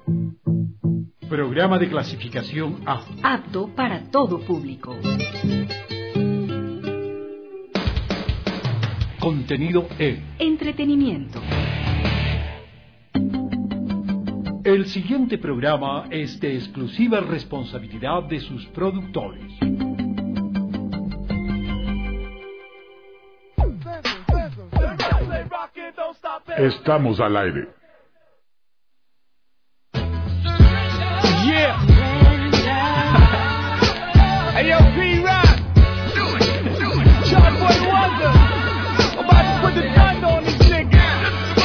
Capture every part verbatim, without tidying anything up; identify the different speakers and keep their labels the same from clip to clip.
Speaker 1: Programa de clasificación A.
Speaker 2: Apto para todo público.
Speaker 1: Contenido E.
Speaker 2: Entretenimiento.
Speaker 1: El siguiente programa es de exclusiva responsabilidad de sus productores.
Speaker 3: Estamos al aire.
Speaker 4: Yeah. Hey, yo, P-Rock. John Boy Wonder. I'm about to put the thunder on these niggas.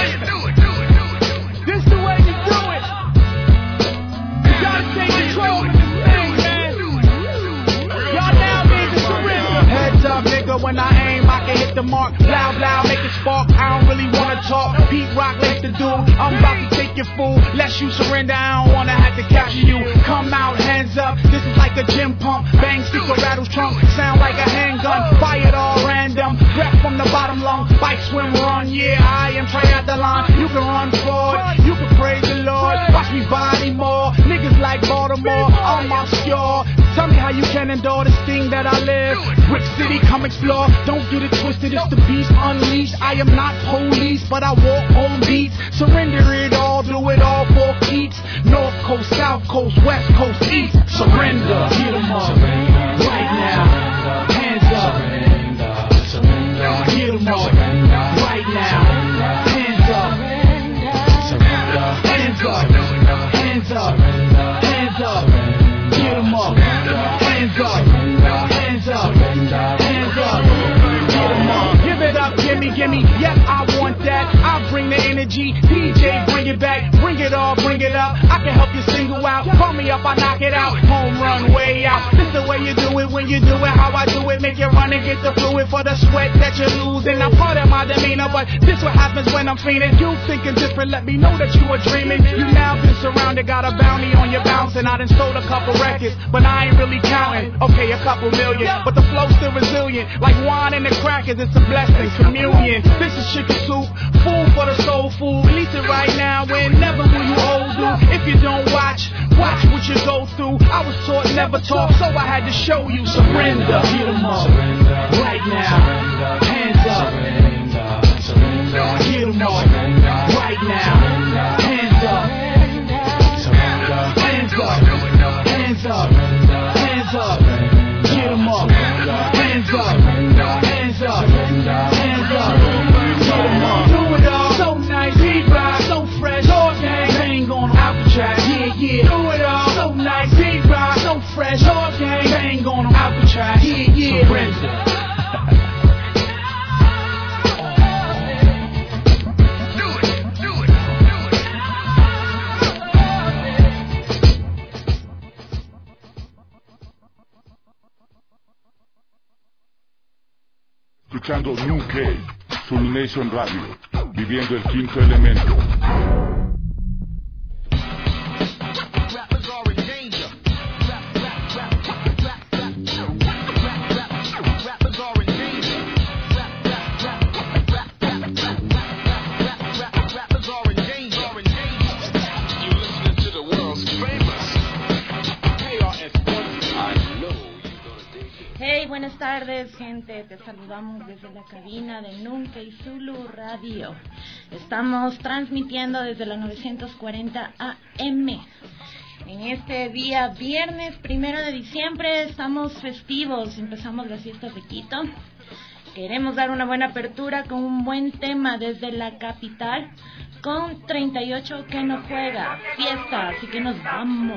Speaker 4: This the way you do it. You gotta take control of this thing, man. Y'all now need to surrender. Heads up, nigga, when I aim, I can hit the mark. Loud, loud, make it spark. I don't really wanna talk. Pete Rock, let the dude. I'm about to take your fool. Lest you surrender, I don't wanna have to capture you. Come out, hands up. This is like a gym pump. Bang, speaker rattles trunk. Sound like a handgun. Fired all random. Breath from the bottom lung. Bike, swim, run. Yeah, I am triathlon. You can run forward. You can praise the Lord. Watch me body more. Niggas like Baltimore. I'm obscure. Tell me how you can endure this thing that I live. Brick City, come explore. Don't get it twisted, it's the beast unleashed. I am not police, but I walk on beats. Surrender it all, do it all for keeps. North Coast, South Coast, West Coast, East. Surrender, get them up. Right now, hands up. Get them up. Right now, hands up. Hands up. Hands up. Hands up. Get them up. Hands up. Hands up. Hands up. Get them up. Give it up, gimme, gimme. Yes, I want that. I bring the energy. D J, bring it back. Bring it all, bring it up. I can help you single out. Call me up, I knock it out. Home run, way out. This the way you do it when you do it. How I do it. Make you run and get the fluid for the sweat that you're losing. I'm part of my demeanor, but this what happens when I'm fiending. You thinking different, let me know that you are dreaming. You now been surrounded, got a bounty on your bouncing. I done stole a couple records, but I ain't really counting. Okay, a couple million, but the flow's still resilient. Like wine and the crackers, it's a blessing, communion. This is chicken soup, food for the soul food. Release it right now and never will you hold you. If you don't watch, watch what you go through. I was taught never talk, so I had to show you. Surrender, get them up, right now, hands up. Get them up, right now, hands up. Hands up, hands up, hands up. Get them up, hands up, hands up, hands up. Get them up, do it all, so nice, beat rock, so fresh, all gang, bang on them, out the track, yeah, yeah. Do it all, so nice, beat rock, so fresh, all gang, bang on them, out the track, yeah, yeah. Surrender.
Speaker 3: Escuchando New K, Soul Nation Radio, viviendo el quinto elemento.
Speaker 5: Buenas tardes, gente. Te saludamos desde la cabina de Nunca y Zulu Radio. Estamos transmitiendo desde la novecientos cuarenta A M. En este día, viernes primero de diciembre, estamos festivos. Empezamos las fiestas de Quito. Queremos dar una buena apertura con un buen tema desde la capital, con treinta y ocho que no juega. Fiesta, así que nos vamos.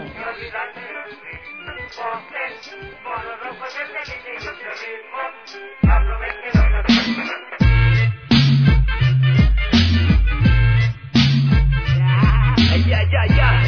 Speaker 6: Ya, ya, ya,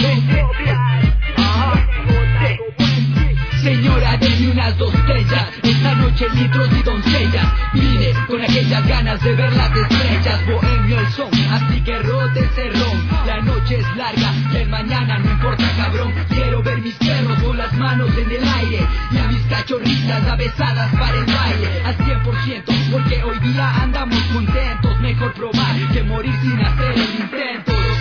Speaker 6: señora, denme unas dos estrellas. Esta noche litros y doncellas. Vine con aquellas ganas de ver las estrellas. Bohemio el son, así que rote ese ron. La noche es larga, el mañana no importa, cabrón. Quiero ver mis perros con las manos en el aire y a mis cachorritas avesadas para el baile al cien por ciento, porque hoy día andamos contentos. Mejor probar que morir sin hacer el intento. Los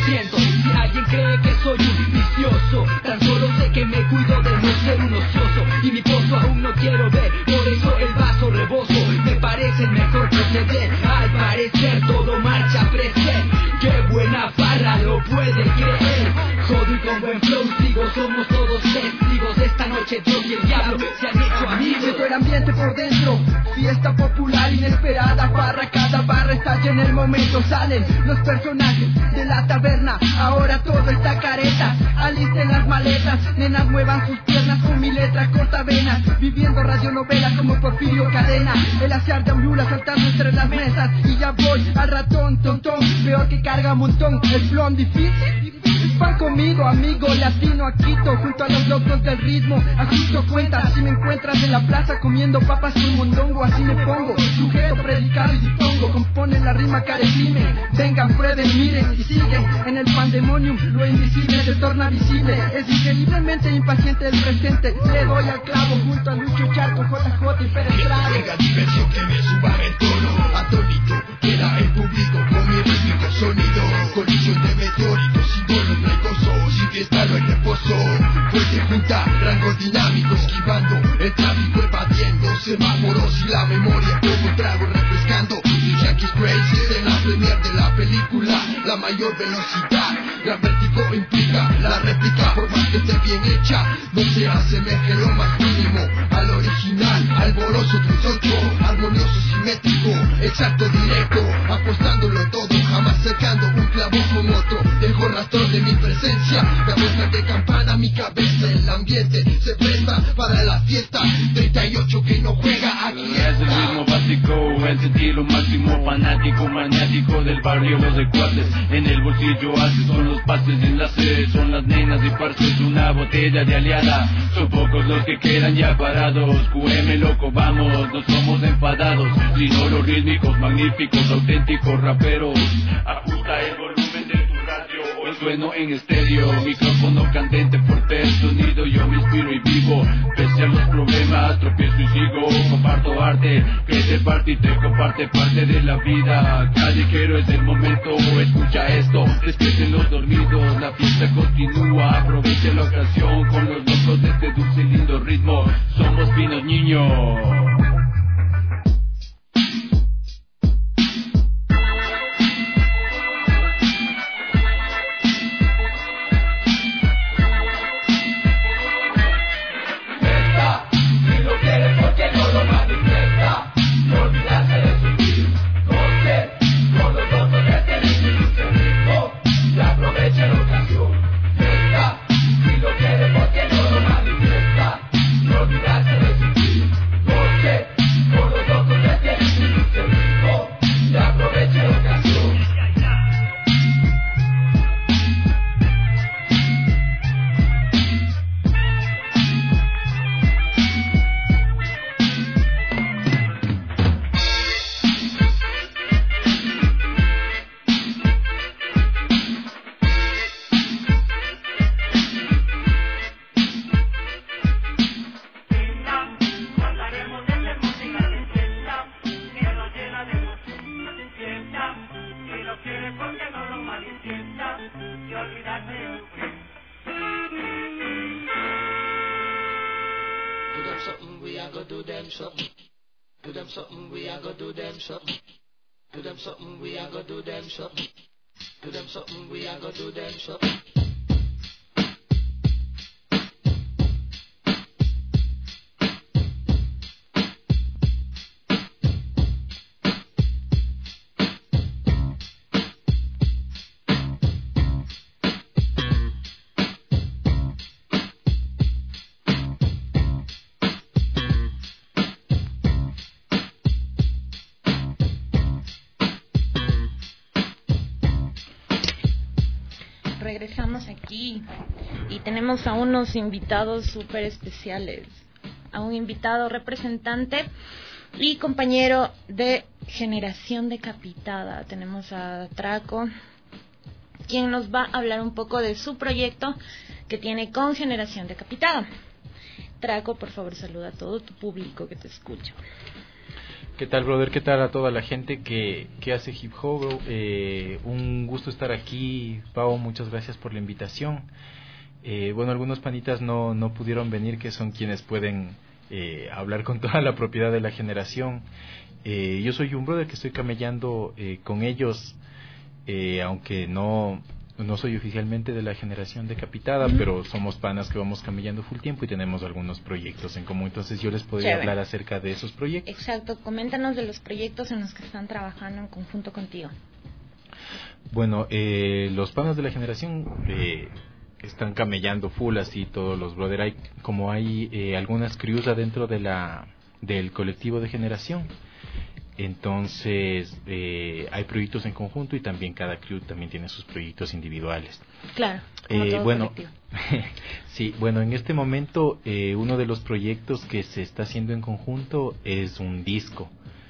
Speaker 6: siento. Si alguien cree que soy un vicioso, tan solo sé que me cuido de no ser un ocioso. Y mi pozo aún no quiero ver, por eso el vaso reboso. Me parece el mejor proceder, al parecer todo marcha presente. Qué buena farra, lo puede creer. Jodo y con buen flow sigo, somos todos testigos. Esta noche Dios y el diablo se han hecho amigos.
Speaker 7: Siento el ambiente por dentro, fiesta popular inesperada, farra, cada barra estalla en el momento. Salen los personajes de la taberna, ahora todo está careta. Alisten las maletas, nenas muevan sus piernas con mi letra corta venas. Viviendo radionovelas como Porfirio Cadena. El hacer de Aulula saltando entre las mesas. Y ya voy al ratón, tontón, peor que carga montón. El flon difícil, van conmigo, amigo latino a Quito, junto a los locos del ritmo. Ajusto cuentas, si me encuentras en la plaza comiendo papas con mondongo, así me pongo, sujeto, predicado y dispongo. Componen la rima carecime, vengan, prueben, miren y siguen. En el pandemonium lo invisible se torna visible. Es increíblemente impaciente el presente. Le doy al clavo junto a Lucho Charco, J J y Pérez Prado.
Speaker 8: Venga diversión que me suba el tono. Atónito queda el público con mi rítmico sonido. Colisión de meteoritos, símbolos no hay gozo. Sin fiesta no hay reposo. Fuerte junta, rango dinámico, esquivando el tráfico, evadiendo semáforos y la memoria como un trago refrescando. Jack is crazy en la premier de la película. La mayor velocidad, gran vértigo implica la réplica, por más que esté bien hecha, no se asemeje lo más mínimo al original, alboroso trenzoncho, armonioso, simétrico, exacto, directo, apostándolo todo, jamás sacando un clavo con otro. Dejo rastro de mi presencia, la vuelta de campana, mi cabeza, el ambiente se presta para la fiesta. Treinta y ocho que no juega aquí
Speaker 9: es el ritmo básico, el sentido máximo, fanático, maniático del barrio, los de cuates en el bolsillo haces, son los pases, enlaces, son las nenas y parces, una botella de aliada, son pocos los que quedan ya parados. Q M loco, vamos, no somos enfadados, sino los rítmicos, magníficos, auténticos raperos. Ajusta el volumen de tu radio, hoy sueno en estéreo, micrófono candente, fuerte el sonido, yo me inspiro y vivo, pese a los problemas, tropiezo y sigo, comparto arte, que te parte y te comparte parte de la vida. Callejero es el momento, escucha esto, despierten los dormidos, la fiesta continúa, aproveche la ocasión con los locos de este dulce y lindo ritmo, somos finos niños.
Speaker 5: Regresamos aquí y tenemos a unos invitados súper especiales, a un invitado representante y compañero de Generación Decapitada. Tenemos a Traco, quien nos va a hablar un poco de su proyecto que tiene con Generación Decapitada. Traco, por favor, saluda a todo tu público que te escucha.
Speaker 10: ¿Qué tal, brother? ¿Qué tal a toda la gente que, que hace hip hop? Eh, un gusto estar aquí, Pau, muchas gracias por la invitación. Eh, bueno, algunos panitas no, no pudieron venir, que son quienes pueden eh, hablar con toda la propiedad de la generación. Eh, yo soy un brother que estoy camellando eh, con ellos, eh, aunque no... No soy oficialmente de la generación decapitada, uh-huh. pero somos panas que vamos camellando full tiempo y tenemos algunos proyectos en común. Entonces yo les podría Chévere. hablar acerca de esos proyectos.
Speaker 5: Exacto, coméntanos de los proyectos en los que están trabajando en conjunto contigo.
Speaker 10: Bueno, eh, los panas de la generación eh, están camellando full así todos los brother. Hay, como hay eh, algunas crews adentro de la, del colectivo de generación. Entonces eh, hay proyectos en conjunto y también cada crew también tiene sus proyectos individuales.
Speaker 5: Claro. Como
Speaker 10: eh,
Speaker 5: todo
Speaker 10: bueno, sí, bueno, en este momento eh, uno de los proyectos que se está haciendo en conjunto es un disco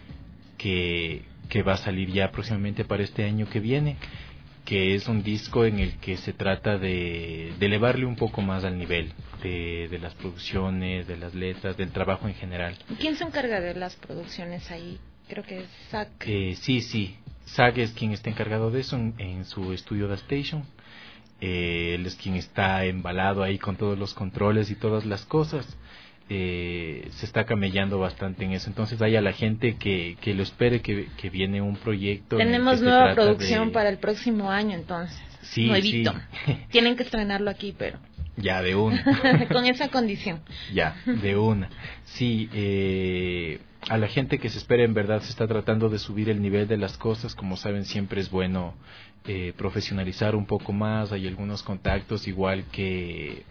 Speaker 10: que que va a salir ya próximamente para este año que viene, que es un disco en el que se trata de, de elevarle un poco más al nivel de, de las producciones, de las letras, del trabajo en general.
Speaker 5: ¿Quién se encarga de las producciones ahí? Creo que es Zach.
Speaker 10: Eh, sí, sí. Zach es quien está encargado de eso en, en su estudio de Station. Eh, él es quien está embalado ahí con todos los controles y todas las cosas. Eh, se está camellando bastante en eso. Entonces hay a la gente que, que lo espere, que, que viene un proyecto.
Speaker 5: Tenemos nueva producción de... para el próximo año, entonces.
Speaker 10: Sí,
Speaker 5: nuevito.
Speaker 10: Sí.
Speaker 5: Tienen que estrenarlo aquí, pero...
Speaker 10: Ya, de una.
Speaker 5: Con esa condición.
Speaker 10: Ya, de una. Sí, eh, a la gente que se espera, en verdad se está tratando de subir el nivel de las cosas. Como saben, siempre es bueno eh, profesionalizar un poco más. Hay algunos contactos igual que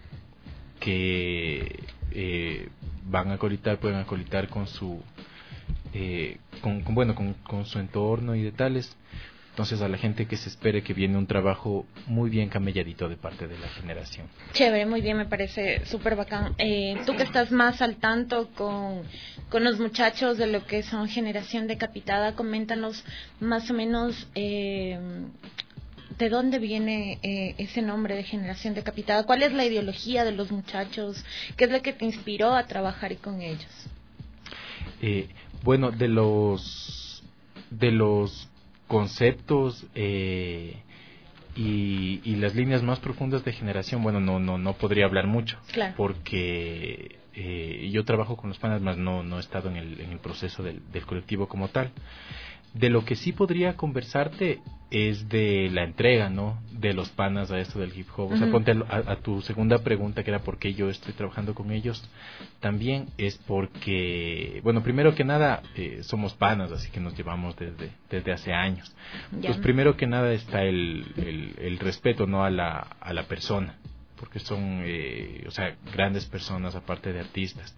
Speaker 10: que eh, van a acolitar, pueden acolitar con su eh, con, con bueno con, con su entorno y de tales. Entonces a la gente que se espere que viene un trabajo muy bien camelladito de parte de la generación.
Speaker 5: Chévere, muy bien, me parece súper bacán. Eh, tú que estás más al tanto con, con los muchachos de lo que son Generación Decapitada, coméntanos más o menos eh, de dónde viene eh, ese nombre de Generación Decapitada. ¿Cuál es la ideología de los muchachos? ¿Qué es lo que te inspiró a trabajar con ellos?
Speaker 10: Eh, bueno, de los de los conceptos eh, y, y las líneas más profundas de generación, bueno, no no no podría hablar mucho,
Speaker 5: claro.
Speaker 10: porque eh, yo trabajo con los panas, más no no he estado en el, en el proceso del, del colectivo como tal. De lo que sí podría conversarte es de la entrega, ¿no? De los panas a esto del hip hop. O sea, uh-huh. ponte a, a tu segunda pregunta, que era por qué yo estoy trabajando con ellos. También es porque, bueno, primero que nada, eh, somos panas, así que nos llevamos desde desde hace años. Ya. Pues primero que nada está el, el, el respeto, ¿no? A la, a la persona, porque son, eh, o sea, grandes personas aparte de artistas.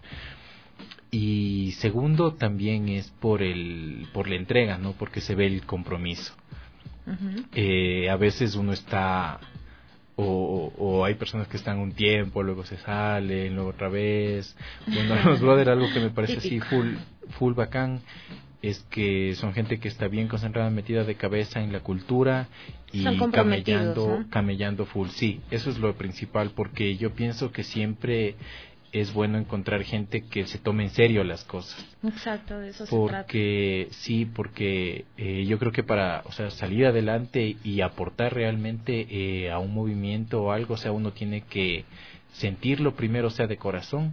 Speaker 10: Y segundo también es por el por la entrega, ¿no? Porque se ve el compromiso. Uh-huh. Eh, a veces uno está o, o hay personas que están un tiempo, luego se salen, luego otra vez. Bueno, los brothers, algo que me parece así full full bacán es que son gente que está bien concentrada, metida de cabeza en la cultura y camellando, ¿no? camellando full. Sí, eso es lo principal, porque yo pienso que siempre es bueno encontrar gente que se tome en serio las cosas.
Speaker 5: Exacto, de eso
Speaker 10: porque,
Speaker 5: se trata.
Speaker 10: Sí, porque eh, yo creo que para, o sea, salir adelante y aportar realmente eh, a un movimiento o algo, o sea, uno tiene que sentirlo primero, o sea, de corazón,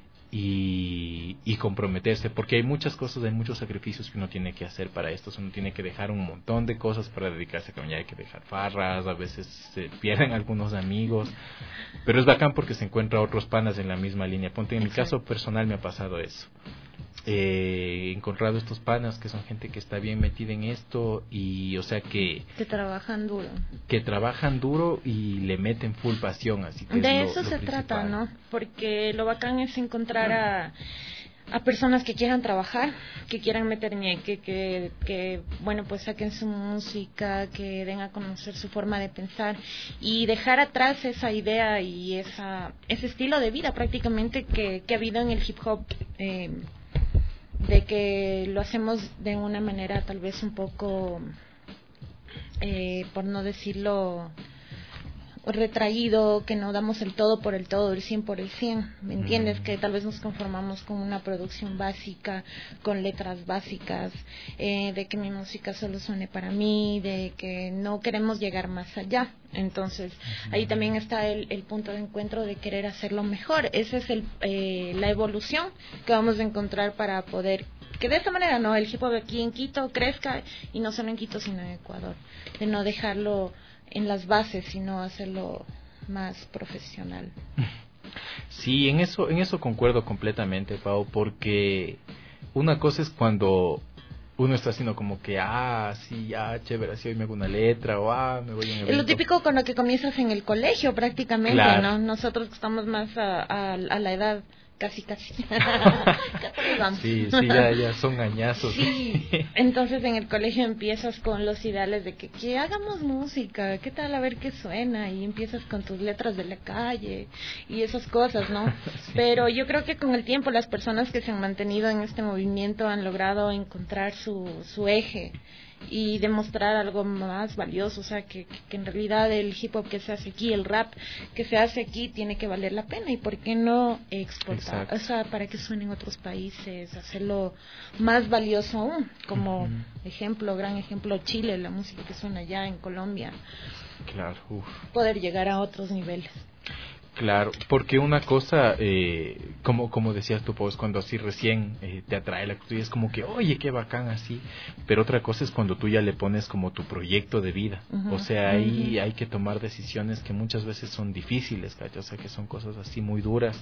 Speaker 10: y, y comprometerse, porque hay muchas cosas, hay muchos sacrificios que uno tiene que hacer para esto. Uno tiene que dejar un montón de cosas para dedicarse a caminar, hay que dejar farras, a veces se pierden algunos amigos, pero es bacán porque se encuentra otros panas en la misma línea. Ponte, en mi caso personal me ha pasado eso. Eh, he encontrado estos panas que son gente que está bien metida en esto y, o sea, que
Speaker 5: que trabajan duro
Speaker 10: que trabajan duro y le meten full pasión, así que
Speaker 5: de
Speaker 10: es
Speaker 5: eso
Speaker 10: lo,
Speaker 5: se
Speaker 10: lo
Speaker 5: trata, ¿no? Porque lo bacán es encontrar a a personas que quieran trabajar, que quieran meter ñeque, que, que, bueno, pues saquen su música, que den a conocer su forma de pensar y dejar atrás esa idea y esa ese estilo de vida prácticamente que, que ha habido en el hip hop, eh, de que lo hacemos de una manera tal vez un poco, eh, por no decirlo, retraído, que no damos el todo por el todo, el cien por el cien, ¿me entiendes? Mm. Que tal vez nos conformamos con una producción básica, con letras básicas, eh, de que mi música solo suene para mí, de que no queremos llegar más allá. Entonces, mm. ahí también está el, el punto de encuentro de querer hacerlo mejor. Esa es el, eh, la evolución que vamos a encontrar para poder que de esta manera no el hip hop aquí en Quito crezca, y no solo en Quito sino en Ecuador, de no dejarlo en las bases sino hacerlo más profesional.
Speaker 10: Sí, en eso en eso concuerdo completamente, Pau, porque una cosa es cuando uno está haciendo como que, ah, sí, ya, chévere, así hoy me hago una letra, o ah, me voy a un evento.
Speaker 5: Es lo típico con lo que comienzas en el colegio prácticamente, claro. ¿no? Nosotros estamos más a, a, a la edad casi casi
Speaker 10: sí, sí, ya, ya son añazos.
Speaker 5: Sí, entonces en el colegio empiezas con los ideales de que, que hagamos música, qué tal, a ver qué suena, y empiezas con tus letras de la calle y esas cosas, ¿no? Sí. Pero yo creo que con el tiempo las personas que se han mantenido en este movimiento han logrado encontrar su, su eje y demostrar algo más valioso, o sea, que, que en realidad el hip hop que se hace aquí, el rap que se hace aquí tiene que valer la pena, y por qué no exportar, exacto. O sea, para que suene en otros países, hacerlo más valioso aún, como uh-huh. ejemplo, gran ejemplo, Chile, la música que suena allá en Colombia,
Speaker 10: claro, uf.
Speaker 5: Poder llegar a otros niveles.
Speaker 10: Claro, porque una cosa, eh, como como decías tú, pues cuando así recién eh, te atrae la cultura, es como que, oye, qué bacán así, pero otra cosa es cuando tú ya le pones como tu proyecto de vida, uh-huh, o sea, ahí uh-huh. hay que tomar decisiones que muchas veces son difíciles, ¿cachai? O sea, que son cosas así muy duras,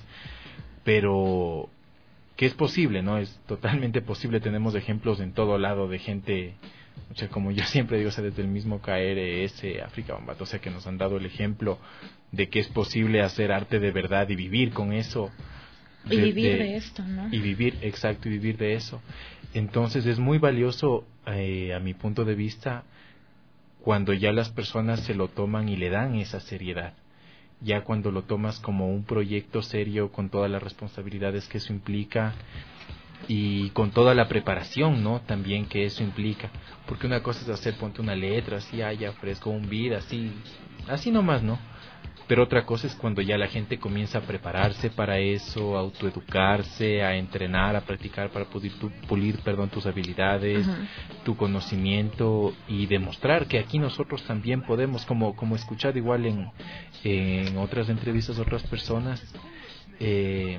Speaker 10: pero que es posible, ¿no? Es totalmente posible, tenemos ejemplos en todo lado de gente, o sea, como yo siempre digo, o sea, desde el mismo K R S, África Bambaataa, o sea, que nos han dado el ejemplo de que es posible hacer arte de verdad y vivir con eso.
Speaker 5: De, y vivir de, de esto, ¿no?
Speaker 10: Y vivir, exacto, y vivir de eso. Entonces es muy valioso, eh, a mi punto de vista, cuando ya las personas se lo toman y le dan esa seriedad. Ya cuando lo tomas como un proyecto serio, con todas las responsabilidades que eso implica, y con toda la preparación, ¿no? También que eso implica, porque una cosa es hacer, ponte una letra así, ah, ya fresco, un beat así, así nomás, ¿no? Pero otra cosa es cuando ya la gente comienza a prepararse para eso, a autoeducarse, a entrenar, a practicar para pulir, tu, pulir perdón, tus habilidades, uh-huh. tu conocimiento, y demostrar que aquí nosotros también podemos, como como he escuchado igual en, en otras entrevistas, otras personas, eh,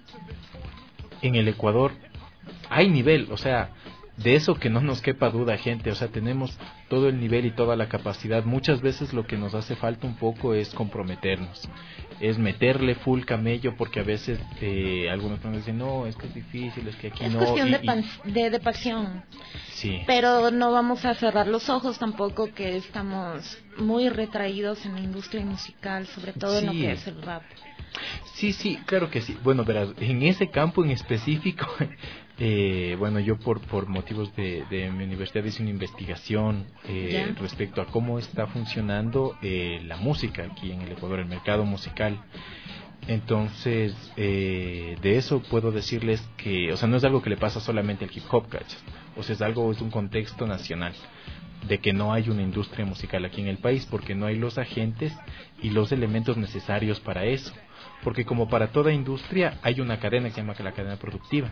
Speaker 10: en el Ecuador hay nivel, o sea, de eso que no nos quepa duda, gente, o sea, tenemos todo el nivel y toda la capacidad. Muchas veces lo que nos hace falta un poco es comprometernos, es meterle full camello, porque a veces eh, algunos dicen, no, es que es difícil, es que aquí
Speaker 5: es
Speaker 10: no.
Speaker 5: Es cuestión
Speaker 10: y,
Speaker 5: de, pan, de, de pasión.
Speaker 10: Sí.
Speaker 5: Pero no vamos a cerrar los ojos tampoco, que estamos muy retraídos en la industria musical, sobre todo sí. en lo que es el rap.
Speaker 10: Sí, sí, claro que sí. Bueno, verás, en ese campo en específico, eh, bueno, yo por por motivos de, de mi universidad hice una investigación eh, respecto a cómo está funcionando eh, la música aquí en el Ecuador, el mercado musical. Entonces, eh, de eso puedo decirles que, o sea, no es algo que le pasa solamente al hip hop, ¿cachas? O sea, es algo, es un contexto nacional, de que no hay una industria musical aquí en el país, porque no hay los agentes y los elementos necesarios para eso. Porque como para toda industria hay una cadena que se llama la cadena productiva,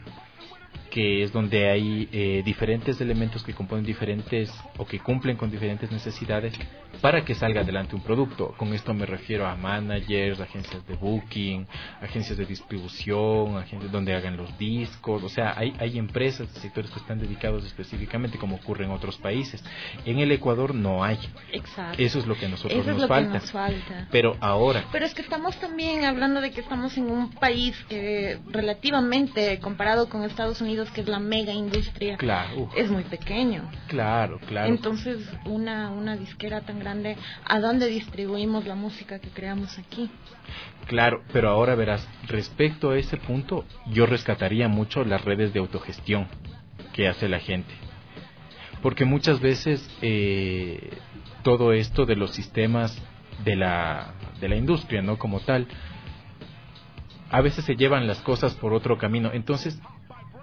Speaker 10: que es donde hay eh, diferentes elementos que componen diferentes o que cumplen con diferentes necesidades para que salga adelante un producto. Con esto me refiero a managers, agencias de booking, agencias de distribución, agencias donde hagan los discos. O sea, hay, hay empresas de sectores que están dedicados específicamente, como ocurre en otros países. En el Ecuador no hay.
Speaker 5: Exacto.
Speaker 10: Eso es lo que a nosotros
Speaker 5: Eso
Speaker 10: nos,
Speaker 5: es lo
Speaker 10: falta.
Speaker 5: Que nos falta.
Speaker 10: Pero ahora...
Speaker 5: Pero es que estamos también hablando de que estamos en un país que relativamente, comparado con Estados Unidos, que es la mega industria,
Speaker 10: claro,
Speaker 5: es muy pequeño.
Speaker 10: Claro, claro.
Speaker 5: Entonces, una una disquera tan grande, ¿a dónde distribuimos la música que creamos aquí?
Speaker 10: Claro, pero ahora verás, respecto a ese punto, yo rescataría mucho las redes de autogestión que hace la gente. Porque muchas veces eh, todo esto de los sistemas de la de la industria, ¿no? Como tal, a veces se llevan las cosas por otro camino. Entonces,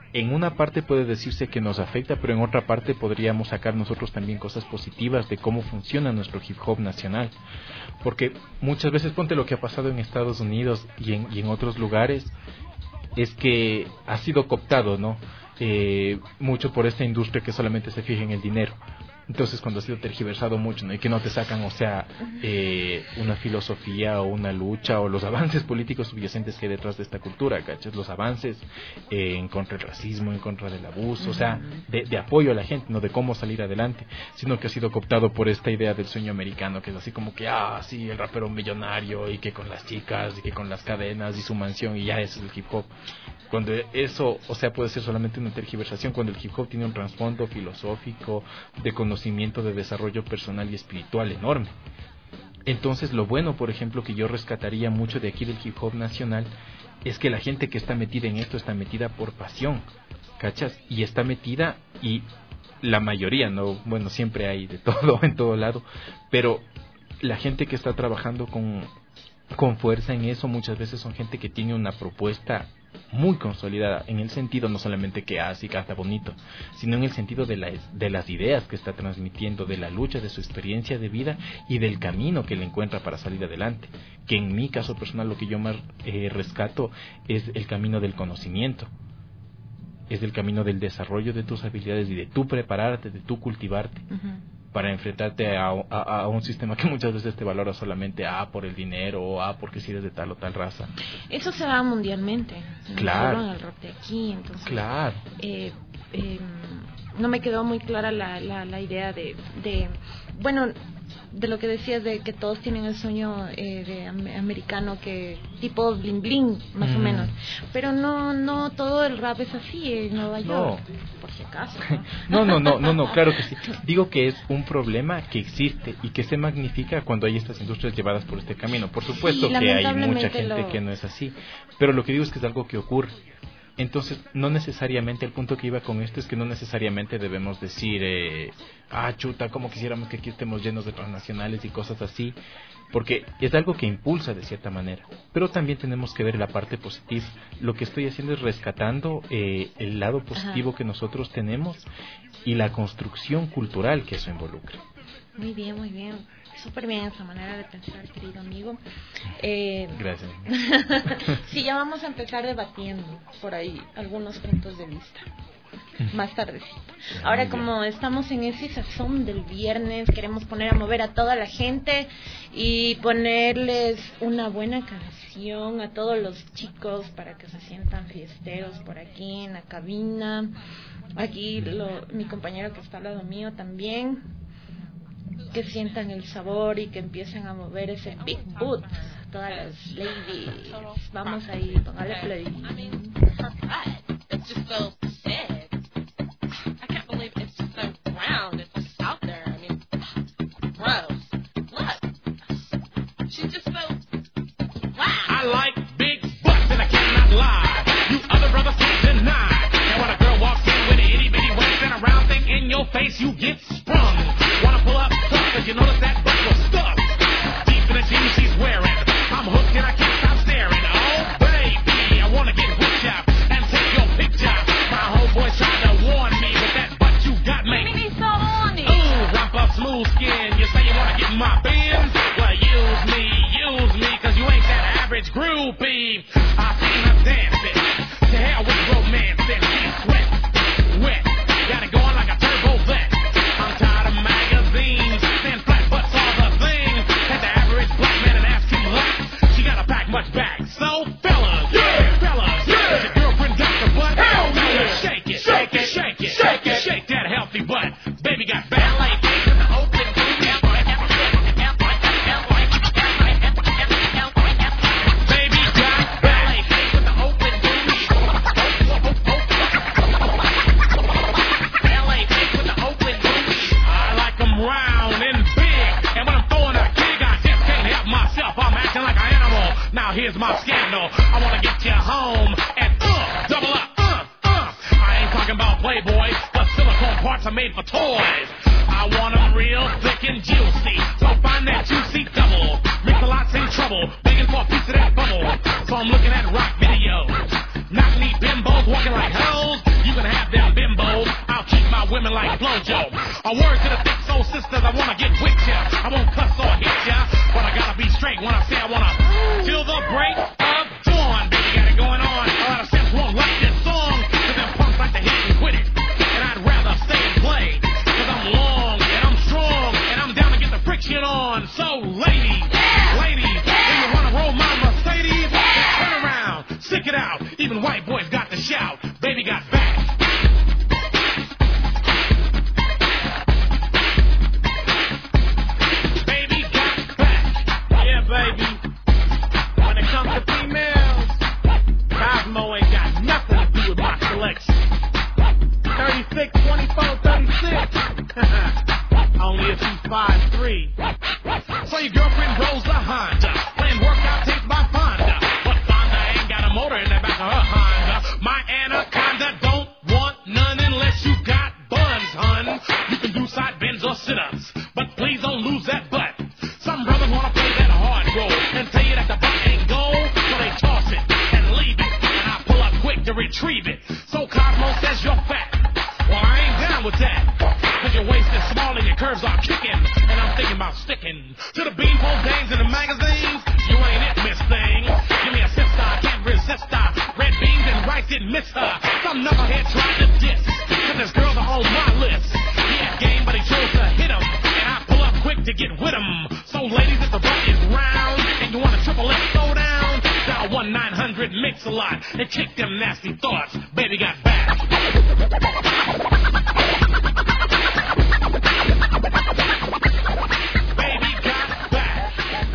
Speaker 10: en una parte puede decirse que nos afecta, pero en otra parte podríamos sacar nosotros también cosas positivas de cómo funciona nuestro hip hop nacional. Porque muchas veces, ponte lo que ha pasado en Estados Unidos y en, y en otros lugares, es que ha sido cooptado, ¿no? Eh, mucho por esta industria que solamente se fija en el dinero. Entonces, cuando ha sido tergiversado mucho, ¿no? Y que no te sacan, o sea, eh, una filosofía o una lucha o los avances políticos subyacentes que hay detrás de esta cultura, ¿cachas? Los avances eh, en contra del racismo, en contra del abuso, o sea, de, de apoyo a la gente, no de cómo salir adelante, sino que ha sido cooptado por esta idea del sueño americano, que es así como que, ah, sí, el rapero millonario, y que con las chicas, y que con las cadenas, y su mansión, y ya eso es el hip hop. Cuando eso, o sea, puede ser solamente una tergiversación, cuando el hip hop tiene un trasfondo filosófico, de conocimiento, de desarrollo personal y espiritual enorme. Entonces, lo bueno, por ejemplo, que yo rescataría mucho de aquí del hip hop nacional, es que la gente que está metida en esto está metida por pasión, ¿cachas? Y está metida, y la mayoría, no, bueno, siempre hay de todo en todo lado, pero la gente que está trabajando con, con fuerza en eso, muchas veces son gente que tiene una propuesta muy consolidada, en el sentido no solamente que hace y canta bonito, sino en el sentido de las, de las ideas que está transmitiendo, de la lucha, de su experiencia de vida y del camino que le encuentra para salir adelante, que en mi caso personal lo que yo más eh, rescato es el camino del conocimiento, es el camino del desarrollo de tus habilidades y de tú prepararte, de tú cultivarte. Uh-huh. Para enfrentarte a, a, a un sistema que muchas veces te valora solamente a ah, por el dinero o a ah, porque si eres de tal o tal raza.
Speaker 5: Eso se da mundialmente,
Speaker 10: claro,
Speaker 5: no solo en el rap de aquí, entonces
Speaker 10: claro.
Speaker 5: eh, eh, no me quedó muy clara la, la, la idea de, de bueno, de lo que decías de que todos tienen el sueño eh, de americano, que tipo bling bling más mm. o menos, pero no no todo el rap es así en Nueva York, no. por si acaso,
Speaker 10: ¿no? no no no no no claro que sí, digo que es un problema que existe y que se magnifica cuando hay estas industrias llevadas por este camino. Por supuesto sí, que hay mucha gente lo... que no es así, pero lo que digo es que es algo que ocurre. Entonces, no necesariamente, el punto que iba con esto es que no necesariamente debemos decir, eh, ah, chuta, como quisiéramos que aquí estemos llenos de transnacionales y cosas así, porque es algo que impulsa de cierta manera. Pero también tenemos que ver la parte positiva. Lo que estoy haciendo es rescatando eh, el lado positivo Ajá. que nosotros tenemos y la construcción cultural que eso involucra.
Speaker 5: Muy bien, muy bien. Súper bien esa manera de pensar, querido amigo. Eh,
Speaker 10: Gracias.
Speaker 5: Sí, ya vamos a empezar debatiendo por ahí algunos puntos de vista. Más tardecito. Ahora, como estamos en ese sazón del viernes, queremos poner a mover a toda la gente y ponerles una buena canción a todos los chicos para que se sientan fiesteros por aquí en la cabina. Aquí lo, mi compañero que está al lado mío también, que sientan el sabor y que empiecen a mover ese big boot. Todas las ladies, vamos ahí, póngale play.
Speaker 11: I like big butts and I cannot lie. You other brothers can't deny. And when a girl walks in with an itty bitty waist and a round thing in your face, you get sprung. Wanna pull up tough, cause you notice that butt was stuffed deep in the jeans she's wearing. I'm hooked and I can't stop staring. Oh baby, I wanna get hooked up and take your picture. My homeboy tried to warn me, but that butt you got me.
Speaker 5: Me so horny.
Speaker 11: Ooh, rump up smooth skin. You say you wanna get in my bins? Well, use me, use me, cause you ain't that average groupie. I seen her dancing. To hell with romance and she's sweat, wet. Got it going like a turbo vet. I'm tired of magazines, thin flat butts all the thing. Had the average black man and ask him what? She gotta pack much back. So fellas, yeah, fellas, yeah. Does your girlfriend got the butt? Hell no, yeah. Shake it, shake it, shake it, shake it, shake that healthy butt. Baby got ballet feet in the open. Now here's my scandal. I wanna get you home and uh, double up, uh, uh. I ain't talking about Playboy, but silicone parts are made for toys. I want them real thick and juicy, so find that juicy double. Mix a lot's in trouble, begging for a piece of that bubble. So I'm looking at rock videos, knock-knee bimbos walking like hoes. You can have them bimbos. I'll treat my women like Flojo. A word to the thick soul sisters, I wanna get with ya. I won't cuss or hit ya, but I gotta be straight when I say I wanna feel the break of dawn. Baby, got it going on. A lot of sense won't like this song, cause them punks like to hit and quit it. And I'd rather stay and play, cause I'm long and I'm strong and I'm down to get the friction on. So ladies, ladies, if you wanna roll my Mercedes, then turn around, stick it out. Even white boys got to shout, baby got back. Baby got back. Yeah, baby. When it comes to females, Cosmo ain't got nothing to do with my selection. thirty-six, twenty-four, thirty-six. Only if she's five three. So your girlfriend rolls a Honda, playing workout tapes by Fonda. But Fonda ain't got a motor in the back of her Honda. My Anaconda don't want none unless you got buns, hun. You can do side bends or sit-ups, but please don't lose that butt. Some brothers wanna play that hard roll and tell you that the butt ain't gold, so they toss it and leave it, and I pull up quick to retrieve it. So Cosmo says you're fat. Well, I ain't down with that, cause your waist is small and your curves are kicking, and I'm thinking about sticking to the beanpole dames in the magazines. You ain't it, miss thing. Give me a sister, I can't resist her. Red beans and rice didn't miss her. Some knucklehead tried to diss, cause this girl's on my list. He had game, but he chose to hit him, and I pull up quick to get with him. So ladies, if the butt is round and you want a triple X throw down, dial one nine hundred mix a lot and kick them nasty thoughts. Baby got back. Baby got back.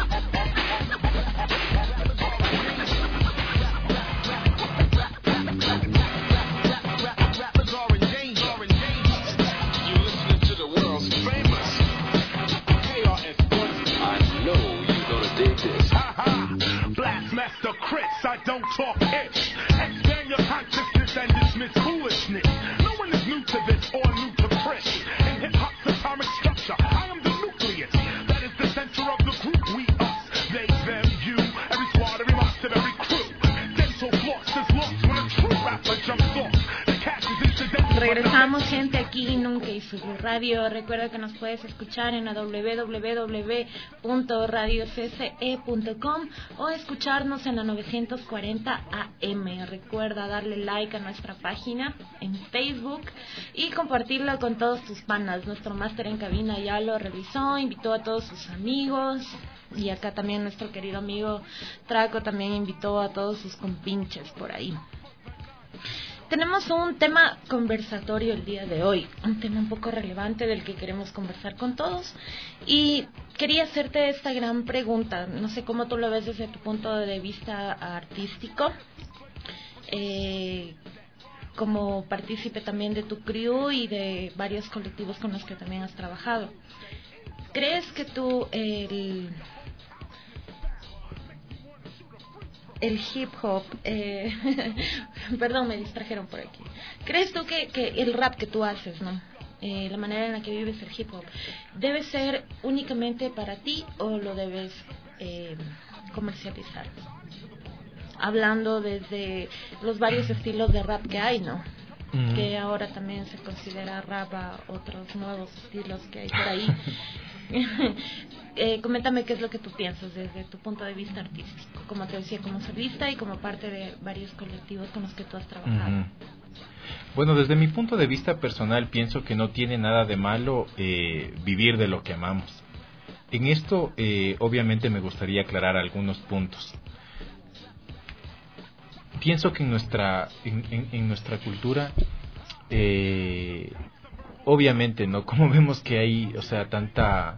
Speaker 11: Rappers are in danger. You're listening to the world's famous K R S One. I know you're gonna dig this. Ha ha. Blastmaster Chris, I don't talk hits. Expand your consciousness and dismiss foolishness. No one is new to this or new to Chris. In hip hop's atomic structure, I am the nucleus. That is the center of the group. We, us, they, them, you. Every squad, every monster, every crew. Dental floss is lost when a true rapper jumps off. The cat is incidental.
Speaker 5: Regresamos, gente, aquí Nunca y Zulu Radio. Recuerda que nos puedes escuchar en la doble u doble u doble u punto radio c s e punto com o escucharnos en la novecientos cuarenta A M. Recuerda darle like a nuestra página en Facebook y compartirlo con todos tus panas. Nuestro máster en cabina ya lo revisó, invitó a todos sus amigos. Y acá también nuestro querido amigo Traco también invitó a todos sus compinches por ahí. Tenemos un tema conversatorio el día de hoy, un tema un poco relevante del que queremos conversar con todos. Y quería hacerte esta gran pregunta, no sé cómo tú lo ves desde tu punto de vista artístico, eh, como partícipe también de tu crew y de varios colectivos con los que también has trabajado. ¿Crees que tú el... el hip hop, eh, perdón, me distrajeron por aquí. ¿Crees tú que, que el rap que tú haces, no, eh, la manera en la que vives el hip hop, debe ser únicamente para ti o lo debes eh, comercializar? Hablando desde los varios estilos de rap que hay, ¿no? Mm. Que ahora también se considera rap a otros nuevos estilos que hay por ahí. eh, coméntame qué es lo que tú piensas desde tu punto de vista artístico, como te decía, como solista y como parte de varios colectivos con los que tú has trabajado.
Speaker 10: Uh-huh. Bueno, desde mi punto de vista personal pienso que no tiene nada de malo eh, vivir de lo que amamos. En esto eh, obviamente me gustaría aclarar algunos puntos. Pienso que en nuestra en, en, en nuestra cultura eh, obviamente, ¿no? Como vemos que hay, o sea, tanta,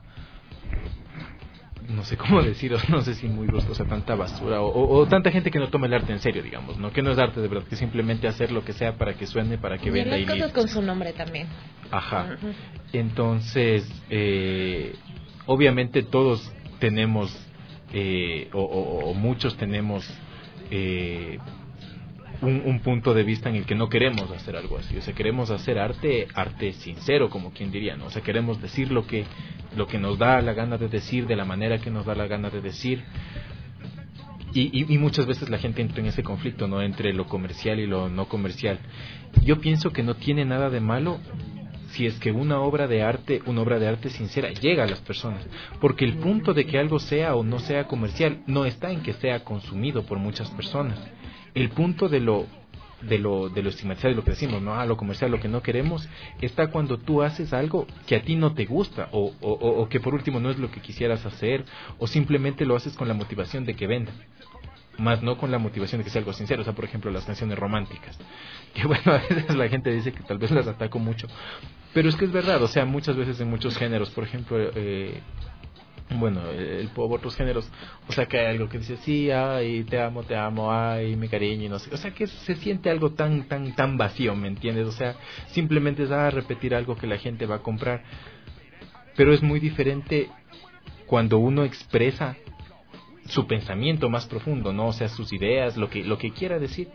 Speaker 10: no sé cómo decirlo, no sé si muy brusco, o sea, tanta basura, o, o, o tanta gente que no toma el arte en serio, digamos, ¿no? Que no es arte de verdad, que simplemente hacer lo que sea para que suene, para que venda y listo.
Speaker 5: Las cosas con su nombre también.
Speaker 10: Ajá. Uh-huh. Entonces, eh, obviamente todos tenemos, eh, o, o, o muchos tenemos, eh, Un, un punto de vista en el que no queremos hacer algo así, o sea, queremos hacer arte, arte sincero, como quien diría, ¿no? O sea, queremos decir lo que, lo que nos da la gana de decir, de la manera que nos da la gana de decir, Y, y, y muchas veces la gente entra en ese conflicto, ¿no? Entre lo comercial y lo no comercial. Yo pienso que no tiene nada de malo si es que una obra de arte, una obra de arte sincera, llega a las personas. Porque el punto de que algo sea o no sea comercial no está en que sea consumido por muchas personas. El punto de lo de lo de lo estigmatizado, de lo que decimos, no, ah, lo comercial, lo que no queremos, está cuando tú haces algo que a ti no te gusta o, o, o que por último no es lo que quisieras hacer, o simplemente lo haces con la motivación de que venda, más no con la motivación de que sea algo sincero. O sea, por ejemplo, las canciones románticas, que bueno, a veces la gente dice que tal vez las ataco mucho, pero es que es verdad. O sea, muchas veces en muchos géneros, por ejemplo, eh, bueno, el pop, otros géneros, o sea, que hay algo que dice, sí, ay, te amo, te amo, ay, mi cariño, y no sé, o sea, que se siente algo tan, tan, tan vacío, ¿me entiendes? O sea, simplemente es a repetir algo que la gente va a comprar, pero es muy diferente cuando uno expresa su pensamiento más profundo, ¿no? O sea, sus ideas, lo que, lo que quiera decir,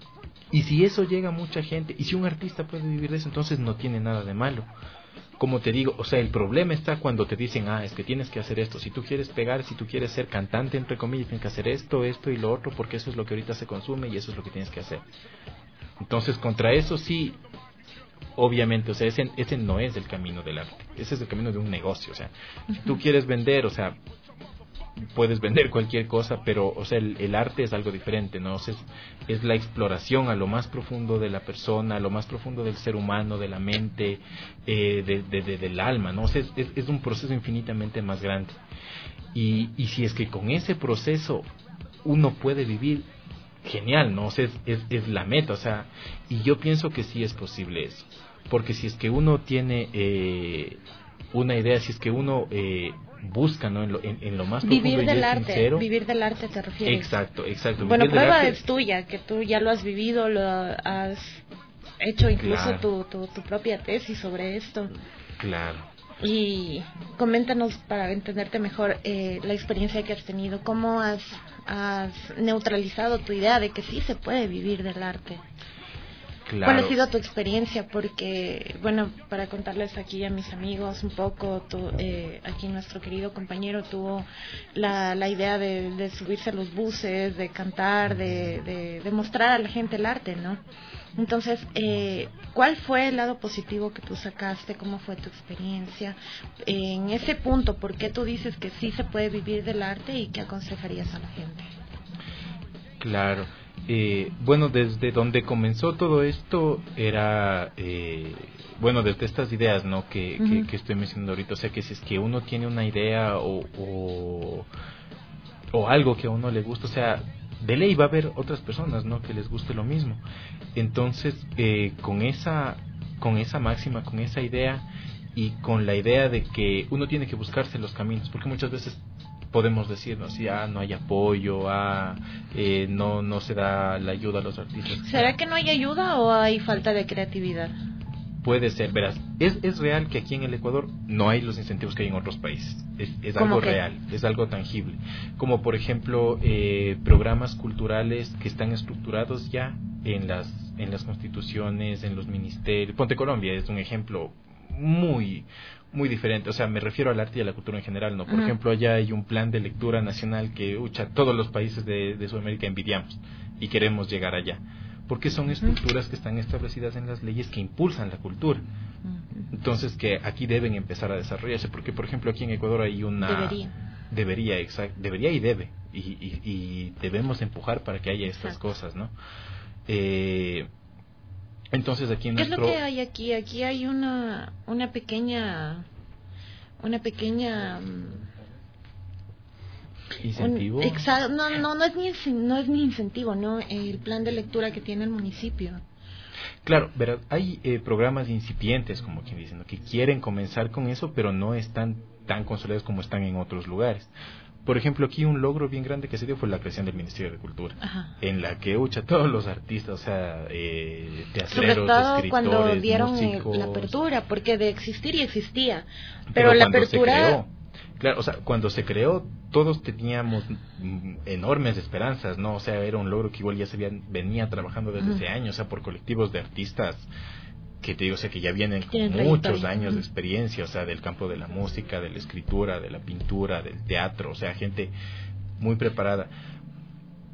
Speaker 10: y si eso llega a mucha gente, y si un artista puede vivir de eso, entonces no tiene nada de malo. Como te digo, o sea, el problema está cuando te dicen, ah, es que tienes que hacer esto, si tú quieres pegar, si tú quieres ser cantante, entre comillas, tienes que hacer esto, esto y lo otro, porque eso es lo que ahorita se consume y eso es lo que tienes que hacer. Entonces, contra eso sí, obviamente, o sea, ese, ese no es el camino del arte, ese es el camino de un negocio. O sea, si tú quieres vender, o sea, puedes vender cualquier cosa, pero, o sea, el, el arte es algo diferente, ¿no? O sea, es, es la exploración a lo más profundo de la persona, a lo más profundo del ser humano, de la mente, eh, de, de, de, del alma, ¿no? O sea, es, es, es un proceso infinitamente más grande. Y, y si es que con ese proceso uno puede vivir, genial, ¿no? O sea, es, es, es la meta, o sea, y yo pienso que sí es posible eso. Porque si es que uno tiene eh, una idea, si es que uno... Eh, busca, ¿no? En lo, en, en lo más profundo
Speaker 5: vivir
Speaker 10: y
Speaker 5: del
Speaker 10: es
Speaker 5: arte,
Speaker 10: sincero.
Speaker 5: Vivir del arte te refieres.
Speaker 10: Exacto, exacto.
Speaker 5: Bueno,
Speaker 10: vivir
Speaker 5: prueba
Speaker 10: arte...
Speaker 5: es tuya, que tú ya lo has vivido, lo has hecho incluso
Speaker 10: claro.
Speaker 5: tu, tu, tu propia tesis sobre esto.
Speaker 10: Claro.
Speaker 5: Y coméntanos para entenderte mejor eh, la experiencia que has tenido, cómo has, has neutralizado tu idea de que sí se puede vivir del arte.
Speaker 10: Claro.
Speaker 5: ¿Cuál ha sido tu experiencia? Porque, bueno, para contarles aquí a mis amigos un poco, tú, eh, aquí nuestro querido compañero tuvo la, la idea de, de subirse a los buses, de cantar, de, de, de mostrar a la gente el arte, ¿no? Entonces, eh, ¿cuál fue el lado positivo que tú sacaste? ¿Cómo fue tu experiencia? En ese punto, ¿por qué tú dices que sí se puede vivir del arte y qué aconsejarías a la gente?
Speaker 10: Claro. Eh, bueno, desde donde comenzó todo esto era, eh, bueno, desde estas ideas, ¿no? Que, uh-huh. que, que estoy mencionando ahorita. O sea, que si es que uno tiene una idea o, o, o algo que a uno le gusta, o sea, de ley va a haber otras personas, ¿no? Que les guste lo mismo. Entonces, eh, con esa, con esa máxima, con esa idea y con la idea de que uno tiene que buscarse los caminos, porque muchas veces podemos decirnos, sí, ah, no hay apoyo, ah, eh, no no se da la ayuda a los artistas.
Speaker 5: ¿Será que no hay ayuda o hay falta de creatividad?
Speaker 10: Puede ser, verás, es, es real que aquí en el Ecuador no hay los incentivos que hay en otros países, es, es algo
Speaker 5: que?
Speaker 10: real, es algo tangible, como por ejemplo eh, programas culturales que están estructurados ya en las, en las constituciones, en los ministerios. Ponte Colombia, es un ejemplo muy... muy diferente, o sea, me refiero al arte y a la cultura en general, ¿no? Por uh-huh. ejemplo, allá hay un plan de lectura nacional que, ucha, todos los países de, de Sudamérica envidiamos y queremos llegar allá, porque son estructuras uh-huh. que están establecidas en las leyes que impulsan la cultura. Uh-huh. Entonces, que aquí deben empezar a desarrollarse, porque, por ejemplo, aquí en Ecuador hay una...
Speaker 5: Debería.
Speaker 10: Debería, exacto, debería y debe, y, y, y debemos empujar para que haya estas exacto. cosas, ¿no? Eh... Entonces aquí en
Speaker 5: ¿Qué
Speaker 10: nuestro...
Speaker 5: es lo que hay aquí? Aquí hay una una pequeña una pequeña
Speaker 10: incentivo.
Speaker 5: Un, exacto, no no no es ni no es ni incentivo, no, el plan de lectura que tiene el municipio.
Speaker 10: Claro, verás, hay eh, programas incipientes, como quien dice, ¿no? Que quieren comenzar con eso, pero no están tan consolidados como están en otros lugares. Por ejemplo, aquí un logro bien grande que se dio fue la creación del Ministerio de Cultura,
Speaker 5: Ajá.
Speaker 10: en la que ucha todos los artistas, o sea, eh, teatreros,
Speaker 5: sobre todo
Speaker 10: escritores,
Speaker 5: cuando dieron
Speaker 10: músicos,
Speaker 5: la apertura, porque de existir y existía, pero,
Speaker 10: pero
Speaker 5: la
Speaker 10: cuando
Speaker 5: apertura...
Speaker 10: se creó, claro, o sea, cuando se creó, todos teníamos mm, enormes esperanzas, ¿no? O sea, era un logro que igual ya se había, venía trabajando desde uh-huh. hace años, o sea, por colectivos de artistas que te digo, o sea, que ya vienen con muchos años de experiencia, o sea, del campo de la música, de la escritura, de la pintura, del teatro, o sea, gente muy preparada.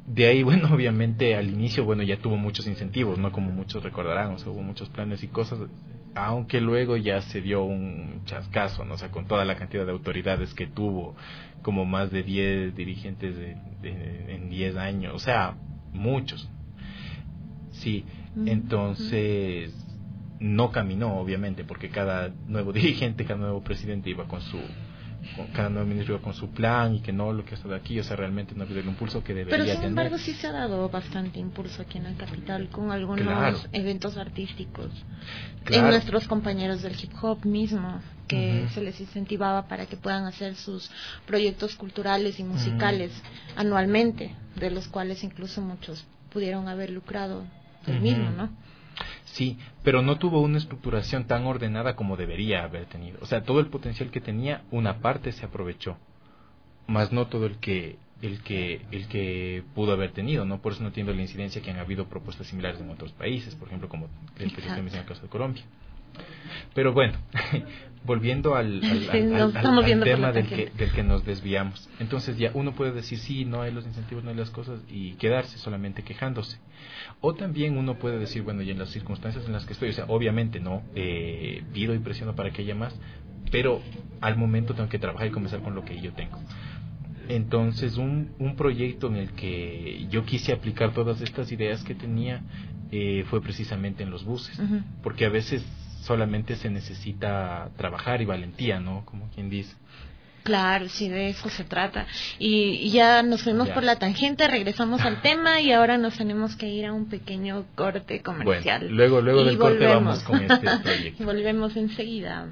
Speaker 10: De ahí, bueno, obviamente al inicio, bueno, ya tuvo muchos incentivos, no como muchos recordarán, o sea, hubo muchos planes y cosas, aunque luego ya se dio un chascazo, ¿no? O sea, con toda la cantidad de autoridades que tuvo, como más de diez dirigentes de, de, en diez años, o sea, muchos. Sí, entonces no caminó, obviamente, porque cada nuevo dirigente, cada nuevo presidente iba con su... cada nuevo ministro con su plan y que no lo que está de aquí, o sea, realmente no ha habido el impulso que debería tener.
Speaker 5: Pero sin embargo sí se ha dado bastante impulso aquí en la capital con algunos claro. eventos artísticos. Claro. En nuestros compañeros del hip hop mismo, que uh-huh. se les incentivaba para que puedan hacer sus proyectos culturales y musicales uh-huh. anualmente, de los cuales incluso muchos pudieron haber lucrado del uh-huh. mismo, ¿no?
Speaker 10: Sí, pero no tuvo una estructuración tan ordenada como debería haber tenido. O sea, todo el potencial que tenía, una parte se aprovechó, más no todo el que el que el que pudo haber tenido, ¿no? Por eso no entiendo la incidencia que han habido propuestas similares en otros países, por ejemplo, como el que se menciona en el caso de Colombia. Pero bueno, volviendo al, al,
Speaker 5: sí,
Speaker 10: al, al, al, al tema del que, del que nos desviamos. Entonces ya uno puede decir, sí, no hay los incentivos, no hay las cosas, y quedarse solamente quejándose. O también uno puede decir, bueno, y en las circunstancias en las que estoy, o sea, obviamente no, eh, pido y presiono para que haya más, pero al momento tengo que trabajar y comenzar con lo que yo tengo. Entonces, un, un proyecto en el que yo quise aplicar todas estas ideas que tenía eh, fue precisamente en los buses, uh-huh. porque a veces solamente se necesita trabajar y valentía, ¿no? Como quien dice.
Speaker 5: Claro, sí, de eso se trata. Y ya nos fuimos ya. por la tangente, regresamos al tema y ahora nos tenemos que ir a un pequeño corte comercial.
Speaker 10: Bueno, luego, luego del
Speaker 5: volvemos.
Speaker 10: corte vamos con este proyecto.
Speaker 5: Volvemos enseguida.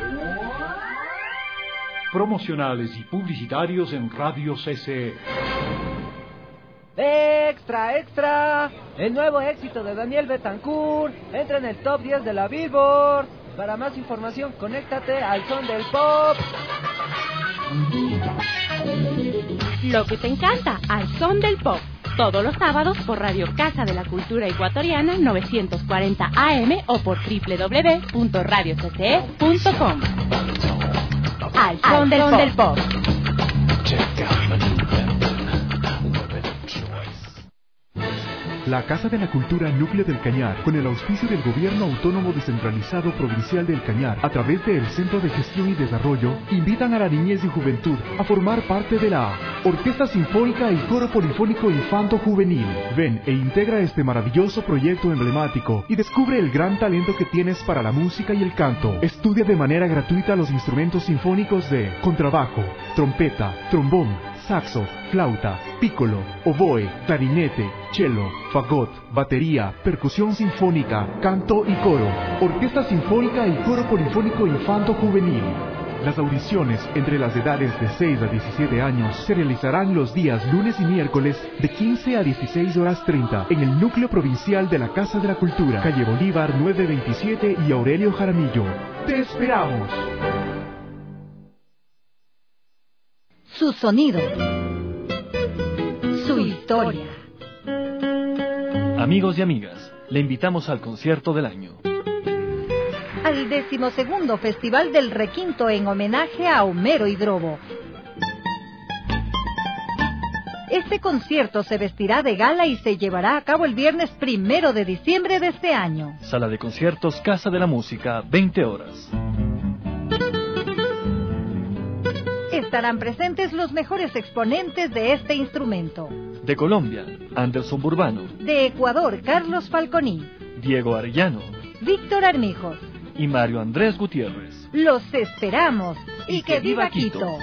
Speaker 1: Promocionales y publicitarios en Radio C C E.
Speaker 12: ¡Extra, extra! El nuevo éxito de Daniel Betancourt entra en el top diez de la Billboard. Para más información, conéctate al Son del Pop.
Speaker 13: Lo que te encanta, al Son del Pop. Todos los sábados por Radio Casa de la Cultura Ecuatoriana novecientos cuarenta A M o por doble u doble u doble u punto radio c c e punto com. Al Son del, del Pop.
Speaker 14: La Casa de la Cultura Núcleo del Cañar, con el auspicio del Gobierno Autónomo Descentralizado Provincial del Cañar, a través del Centro de Gestión y Desarrollo, invitan a la niñez y juventud a formar parte de la Orquesta Sinfónica y Coro Polifónico Infanto Juvenil. Ven e integra este maravilloso proyecto emblemático y descubre el gran talento que tienes para la música y el canto. Estudia de manera gratuita los instrumentos sinfónicos de contrabajo, trompeta, trombón, saxo, flauta, pícolo, oboe, clarinete, cello, fagot, batería, percusión sinfónica, canto y coro. Orquesta Sinfónica y Coro Polifónico Infanto Juvenil. Las audiciones entre las edades de seis a diecisiete años se realizarán los días lunes y miércoles de quince a dieciséis horas treinta en el núcleo provincial de la Casa de la Cultura, calle Bolívar nueve veintisiete y Aurelio Jaramillo. ¡Te esperamos!
Speaker 2: Su sonido, su historia.
Speaker 15: Amigos y amigas, le invitamos al concierto del año.
Speaker 2: Al decimosegundo Festival del Requinto en homenaje a Homero y Drobo. Este concierto se vestirá de gala y se llevará a cabo el viernes primero de diciembre de este año.
Speaker 15: Sala de conciertos Casa de la Música, veinte horas.
Speaker 2: Estarán presentes los mejores exponentes de este instrumento.
Speaker 15: De Colombia, Anderson Burbano.
Speaker 2: De Ecuador, Carlos Falconi.
Speaker 15: Diego Arellano.
Speaker 2: Víctor Armijos.
Speaker 15: Y Mario Andrés Gutiérrez.
Speaker 2: Los esperamos. Y, y que, que viva Quito. Quito.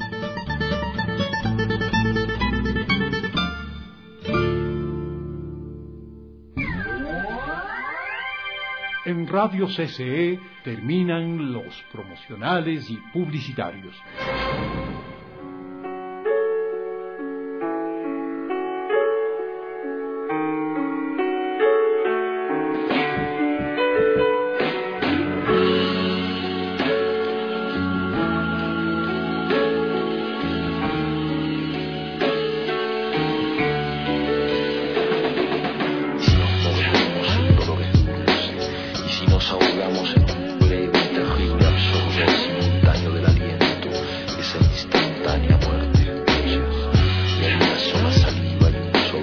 Speaker 1: En Radio C C E terminan los promocionales y publicitarios.
Speaker 16: Ahogamos en un breve y terrible absorber simultáneo del aliento, esa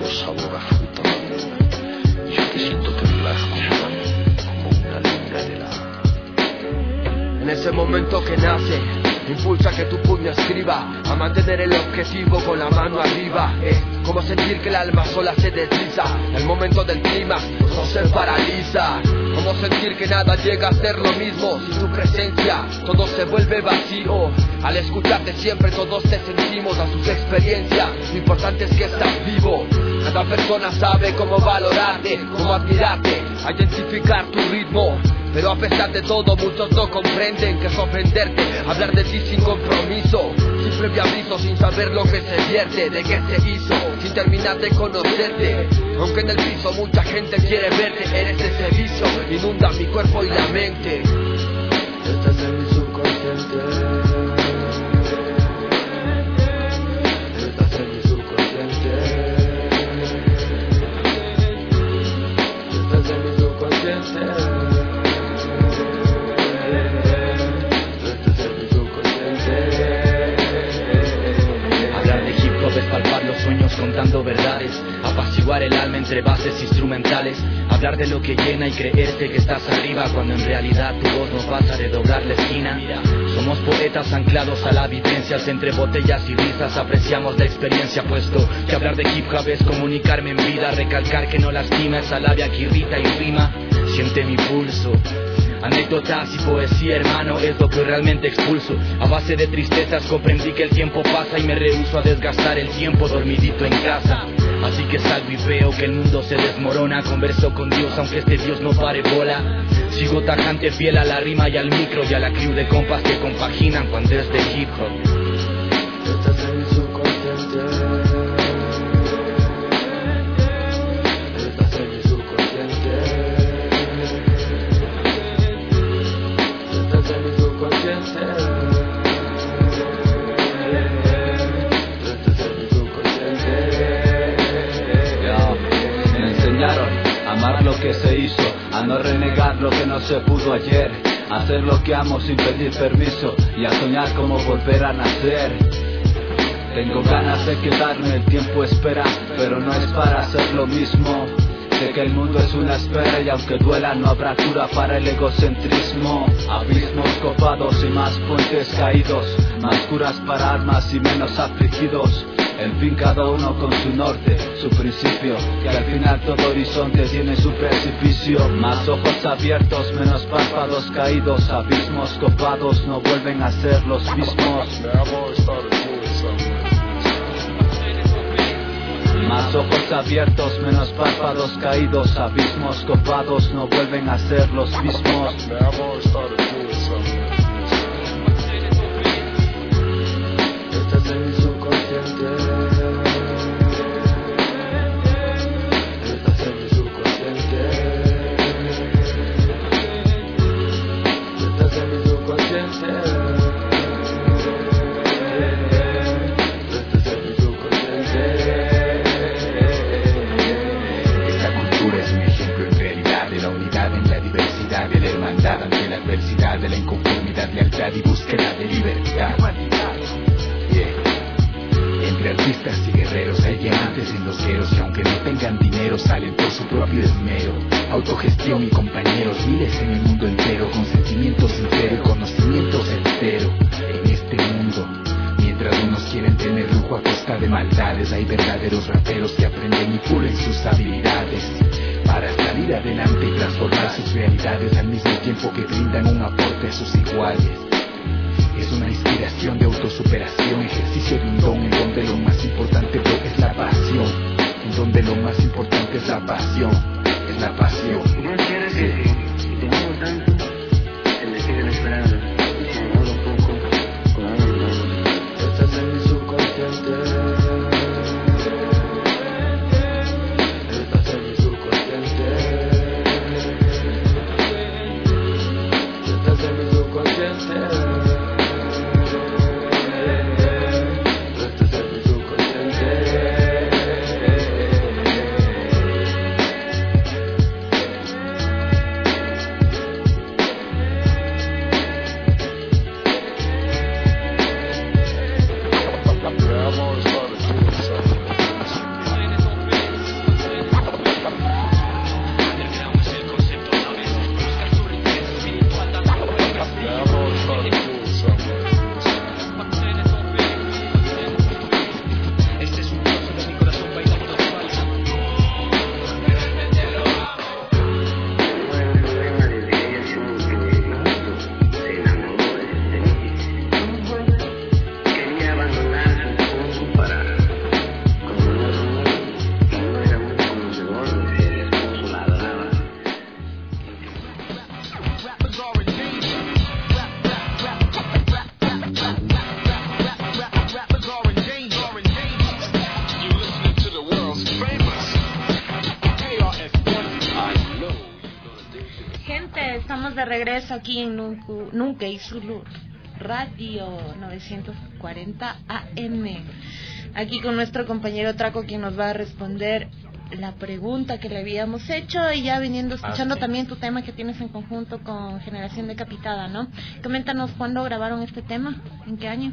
Speaker 16: sabor a fruta madura. Y yo que siento temblar como una luna de la...
Speaker 17: En ese momento que nace, impulsa que tu puño escriba a mantener el objetivo con la mano arriba. Es como sentir que el alma sola se desliza. El momento del clima no se paraliza. Como sentir que nada llega a ser lo mismo. Sin tu presencia todo se vuelve vacío. Al escucharte siempre todos te sentimos a sus experiencias. Lo importante es que estás vivo. Cada persona sabe cómo valorarte, cómo admirarte, a identificar tu ritmo. Pero a pesar de todo muchos no comprenden que es ofenderte, hablar de ti sin compromiso, sin previo aviso, sin saber lo que se vierte, de qué se hizo, sin terminar de conocerte. Aunque en el piso mucha gente quiere verte, eres ese viso, inunda mi cuerpo y la mente. Estás en mi subconsciente. Estás en mi subconsciente. Estás en mi subconsciente.
Speaker 6: Palpar los sueños contando verdades, apaciguar el alma entre bases instrumentales, hablar de lo que llena y creerte que estás arriba cuando en realidad tu voz no pasa de doblar la esquina. Somos poetas anclados a las vivencias, entre botellas y risas apreciamos la experiencia, puesto que hablar de hip hop es comunicarme en vida, recalcar que no lastima esa labia que irrita y rima. Siente mi pulso. Anécdotas y poesía, hermano, es lo que realmente expulso. A base de tristezas comprendí que el tiempo pasa y me rehúso a desgastar el tiempo dormidito en casa. Así que salgo y veo que el mundo se desmorona. Converso con Dios aunque este Dios no pare bola. Sigo tajante fiel a la rima y al micro y a la crew de compas que compaginan cuando es de hip hop. Estás en mi subconsciente.
Speaker 18: Lo que se hizo, a no renegar lo que no se pudo ayer, a hacer lo que amo sin pedir permiso y a soñar como volver a nacer. Tengo ganas de quedarme, el tiempo espera, pero no es para hacer lo mismo. Sé que el mundo es una espera y aunque duela no habrá cura para el egocentrismo. Abismos copados y más puentes caídos, más curas para almas y menos afligidos. En fin, cada uno con su norte, su principio, que al final todo horizonte tiene su precipicio. Más ojos abiertos, menos párpados caídos, abismos copados no vuelven a ser los mismos. Más ojos abiertos, menos párpados caídos, abismos copados no vuelven a ser los mismos. Estás en mi subconsciente. Estás en mi subconsciente. Estás en mi subconsciente.
Speaker 19: De la hermandad ante la adversidad, de la inconformidad, lealtad y búsqueda de libertad. Yeah. Entre artistas y guerreros hay diamantes en los gueros que aunque no tengan dinero salen por su propio esmero. Autogestión y compañeros, miles en el mundo entero, con sentimiento sincero y conocimiento certero. En este mundo, mientras unos quieren tener lujo a costa de maldades, hay verdaderos raperos que aprenden y pulen sus habilidades para salir adelante y transformar sus realidades al mismo tiempo que brindan un aporte a sus iguales. Es una inspiración de autosuperación, ejercicio de un don en donde lo más importante es la pasión, en donde lo más importante es la pasión, es la pasión.
Speaker 20: No quiero que si te amo tanto, se me siguen esperando, y si me muero un poco, con algo nuevo.
Speaker 18: Estás en mi subconsciente.
Speaker 5: de regreso aquí en Nuncu, Nunca y Zulu Radio novecientos cuarenta A M. Aquí con nuestro compañero Traco, quien nos va a responder la pregunta que le habíamos hecho, y ya viniendo escuchando ah, sí. también tu tema que tienes en conjunto con Generación Decapitada, ¿no? Coméntanos cuándo grabaron este tema, ¿en qué año?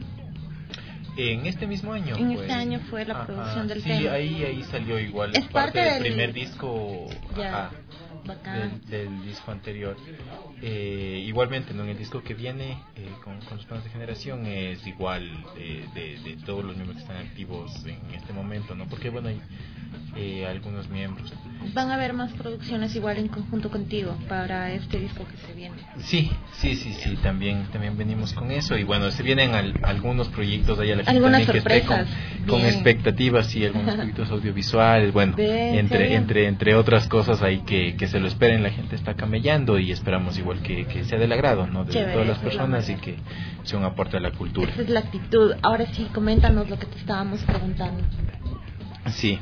Speaker 10: En este mismo año.
Speaker 5: En
Speaker 10: pues,
Speaker 5: este año fue la ajá, producción del
Speaker 10: sí,
Speaker 5: tema.
Speaker 10: Sí, ahí, ahí salió igual.
Speaker 5: Es parte, parte del,
Speaker 10: del primer disco.
Speaker 5: Ya,
Speaker 10: ajá, del, del disco anterior. Eh, igualmente, ¿no? En el disco que viene eh, con, con los planes de Generación es igual eh, de, de todos los miembros que están activos en este momento, ¿no? Porque bueno, hay eh, algunos miembros.
Speaker 5: ¿Van a haber más producciones igual en conjunto contigo para este disco que se viene?
Speaker 10: Sí, sí, sí, sí, también también venimos con eso, y bueno, se vienen al, algunos proyectos ahí a la gente
Speaker 5: algunas
Speaker 10: también
Speaker 5: sorpresas,
Speaker 10: que esté con, con expectativas, y algunos proyectos audiovisuales, bueno, Bien, entre serio? entre entre otras cosas ahí que, que se lo esperen, la gente está camellando y esperamos igual que, que sea del agrado, ¿no? De Chévere, todas las personas y que sea un aporte a la cultura.
Speaker 5: Esa es la actitud. Ahora sí, coméntanos lo que te estábamos preguntando.
Speaker 10: Sí.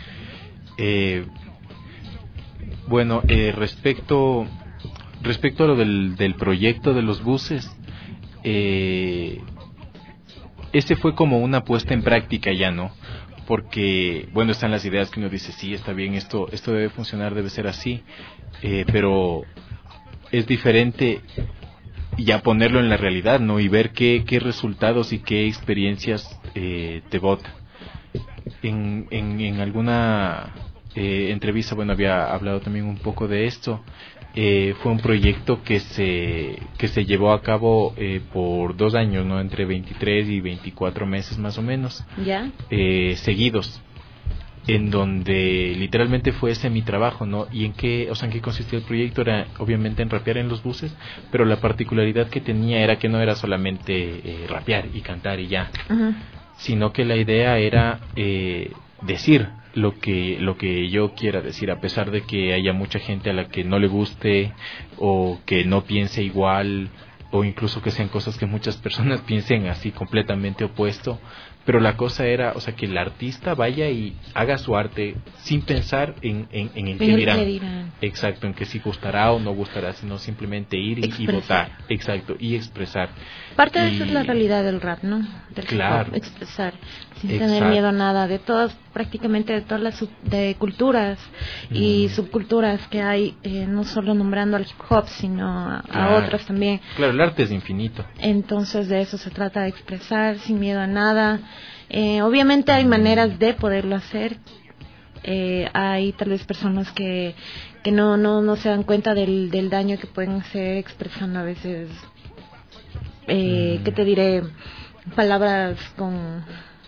Speaker 10: Eh, bueno, eh, respecto respecto a lo del, del proyecto de los buses, eh, ese fue como una puesta en práctica ya, ¿no? Porque, bueno, están las ideas que uno dice, sí, está bien, esto esto debe funcionar, debe ser así, eh, pero es diferente ya ponerlo en la realidad, ¿no? Y ver qué, qué resultados y qué experiencias eh, te bota. En, en, en alguna eh, entrevista, bueno, había hablado también un poco de esto. Eh, fue un proyecto que se que se llevó a cabo eh, por dos años, ¿no? Entre veintitrés y veinticuatro meses más o menos.
Speaker 5: ¿Ya?
Speaker 10: Eh, seguidos, en donde literalmente fue ese mi trabajo, ¿no? Y en qué, o sea, en qué consistía el proyecto era obviamente en rapear en los buses, pero la particularidad que tenía era que no era solamente eh, rapear y cantar y ya, uh-huh. sino que la idea era eh, decir lo que lo que yo quiera decir, a pesar de que haya mucha gente a la que no le guste o que no piense igual, o incluso que sean cosas que muchas personas piensen así completamente opuesto. Pero la cosa era, o sea, que el artista vaya y haga su arte sin pensar en, en, en el que dirán. dirán. Exacto, en que si gustará o no gustará, sino simplemente ir y, y votar. Exacto, y expresar.
Speaker 5: Parte de
Speaker 10: y...
Speaker 5: eso es la realidad del rap, ¿no? Del
Speaker 10: claro.
Speaker 5: Hip-hop, expresar, sin
Speaker 10: Exacto.
Speaker 5: tener miedo a nada, de todas, prácticamente de todas las sub, de culturas mm. y subculturas que hay, eh, no solo nombrando al hip-hop, sino a,
Speaker 10: claro.
Speaker 5: a otras también.
Speaker 10: Claro, el arte es infinito.
Speaker 5: Entonces de eso se trata, de expresar sin miedo a nada. Eh, obviamente hay maneras de poderlo hacer. Eh, hay tal vez personas que que no no no se dan cuenta del del daño que pueden hacer expresando a veces, eh, mm. ¿qué te diré? Palabras con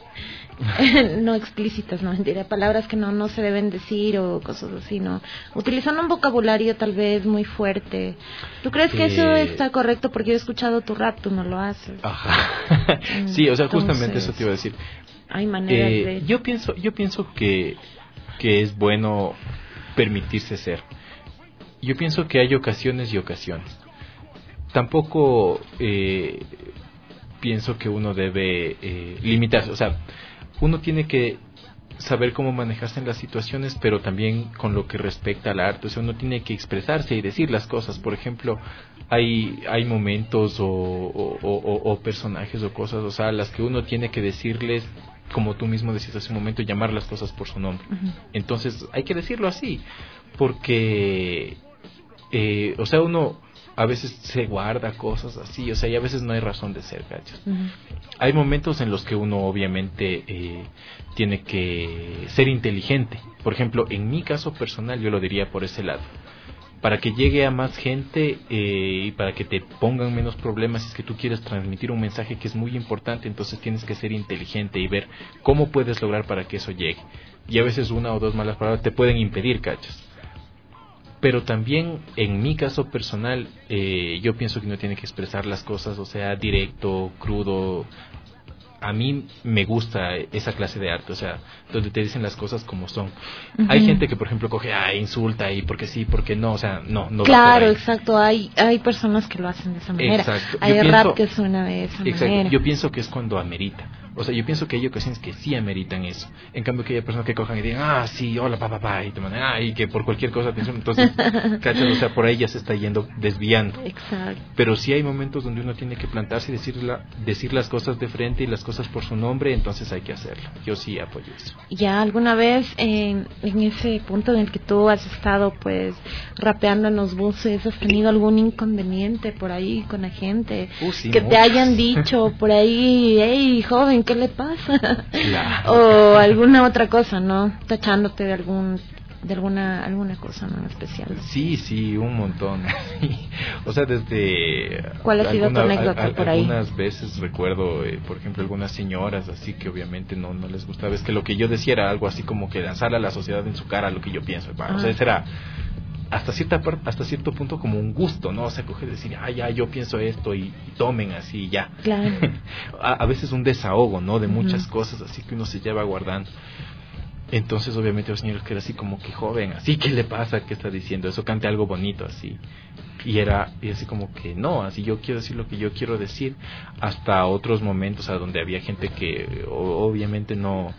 Speaker 5: no explícitas, no mentira, palabras que no no se deben decir o cosas así, no, utilizando un vocabulario tal vez muy fuerte. ¿Tú crees que eh... eso está correcto? Porque yo he escuchado tu rap, tú no lo haces.
Speaker 10: Ajá. Sí, o sea, justamente Entonces, eso te iba a decir.
Speaker 5: Hay maneras
Speaker 10: eh,
Speaker 5: de...
Speaker 10: Yo pienso, yo pienso que que es bueno permitirse ser. Yo pienso que hay ocasiones y ocasiones. Tampoco eh, pienso que uno debe eh, limitarse, o sea, uno tiene que saber cómo manejarse en las situaciones, pero también con lo que respecta al arte, o sea, uno tiene que expresarse y decir las cosas. Por ejemplo, hay hay momentos o, o, o, o personajes o cosas, o sea, a las que uno tiene que decirles, como tú mismo decías hace un momento, llamar las cosas por su nombre. Uh-huh. Entonces hay que decirlo así, porque eh, o sea, uno a veces se guarda cosas así, o sea, y a veces no hay razón de ser, ¿cachas? Uh-huh. Hay momentos en los que uno obviamente eh, tiene que ser inteligente. Por ejemplo, en mi caso personal yo lo diría por ese lado. Para que llegue a más gente eh, y para que te pongan menos problemas, es que tú quieres transmitir un mensaje que es muy importante, entonces tienes que ser inteligente y ver cómo puedes lograr para que eso llegue. Y a veces una o dos malas palabras te pueden impedir, ¿cachas? Pero también, en mi caso personal, eh, yo pienso que uno tiene que expresar las cosas, o sea, directo, crudo. A mí me gusta esa clase de arte, o sea, donde te dicen las cosas como son. Uh-huh. Hay gente que, por ejemplo, coge, ah, insulta y porque sí, porque no, o sea, no, no.
Speaker 5: Claro, exacto, hay hay personas que lo hacen de esa manera.
Speaker 10: Exacto.
Speaker 5: Hay
Speaker 10: Yo
Speaker 5: rap
Speaker 10: pienso,
Speaker 5: que suena de esa
Speaker 10: exacto.
Speaker 5: manera.
Speaker 10: Yo pienso que es cuando amerita. O sea, yo pienso que hay ocasiones que sí ameritan eso. En cambio que hay personas que cojan y digan, ah, sí, hola, papá, papá, y te mandan, ah, y que por cualquier cosa atención. Entonces, ¿cachas? O sea, por ahí ya se está yendo desviando.
Speaker 5: Exacto.
Speaker 10: Pero sí hay momentos donde uno tiene que plantarse y decir, la, decir las cosas de frente y las cosas por su nombre, entonces hay que hacerlo. Yo sí apoyo eso.
Speaker 5: Ya alguna vez en, en ese punto en el que tú has estado pues rapeando en los buses, ¿has tenido algún inconveniente por ahí con la gente?
Speaker 10: Uh, sí,
Speaker 5: que
Speaker 10: muchos.
Speaker 5: te hayan dicho por ahí, hey, joven, ¿qué le pasa?
Speaker 10: Claro.
Speaker 5: O alguna otra cosa, ¿no? Tachándote de algún de alguna alguna cosa no especial.
Speaker 10: Sí, sí, un montón. O sea, desde
Speaker 5: ¿Cuál ha sido
Speaker 10: alguna,
Speaker 5: tu anécdota
Speaker 10: a, a,
Speaker 5: por ahí?
Speaker 10: Algunas veces recuerdo, eh, por ejemplo, algunas señoras así que obviamente no no les gustaba, es que lo que yo decía era algo así como que lanzar a la sociedad en su cara lo que yo pienso. Ah. O sea, ese era hasta cierta hasta cierto punto como un gusto, ¿no? O sea, coger y decir, ah, ya, yo pienso esto y, y tomen así, ya.
Speaker 5: Claro.
Speaker 10: a, a veces un desahogo, ¿no? De muchas
Speaker 5: Uh-huh.
Speaker 10: cosas así que uno se lleva guardando. Entonces, obviamente, los señores que era así como que joven, así, ¿qué le pasa? ¿Qué está diciendo? Eso, cante algo bonito, así. Y era, y así como que no, así yo quiero decir lo que yo quiero decir, hasta otros momentos a donde había gente que o, obviamente no,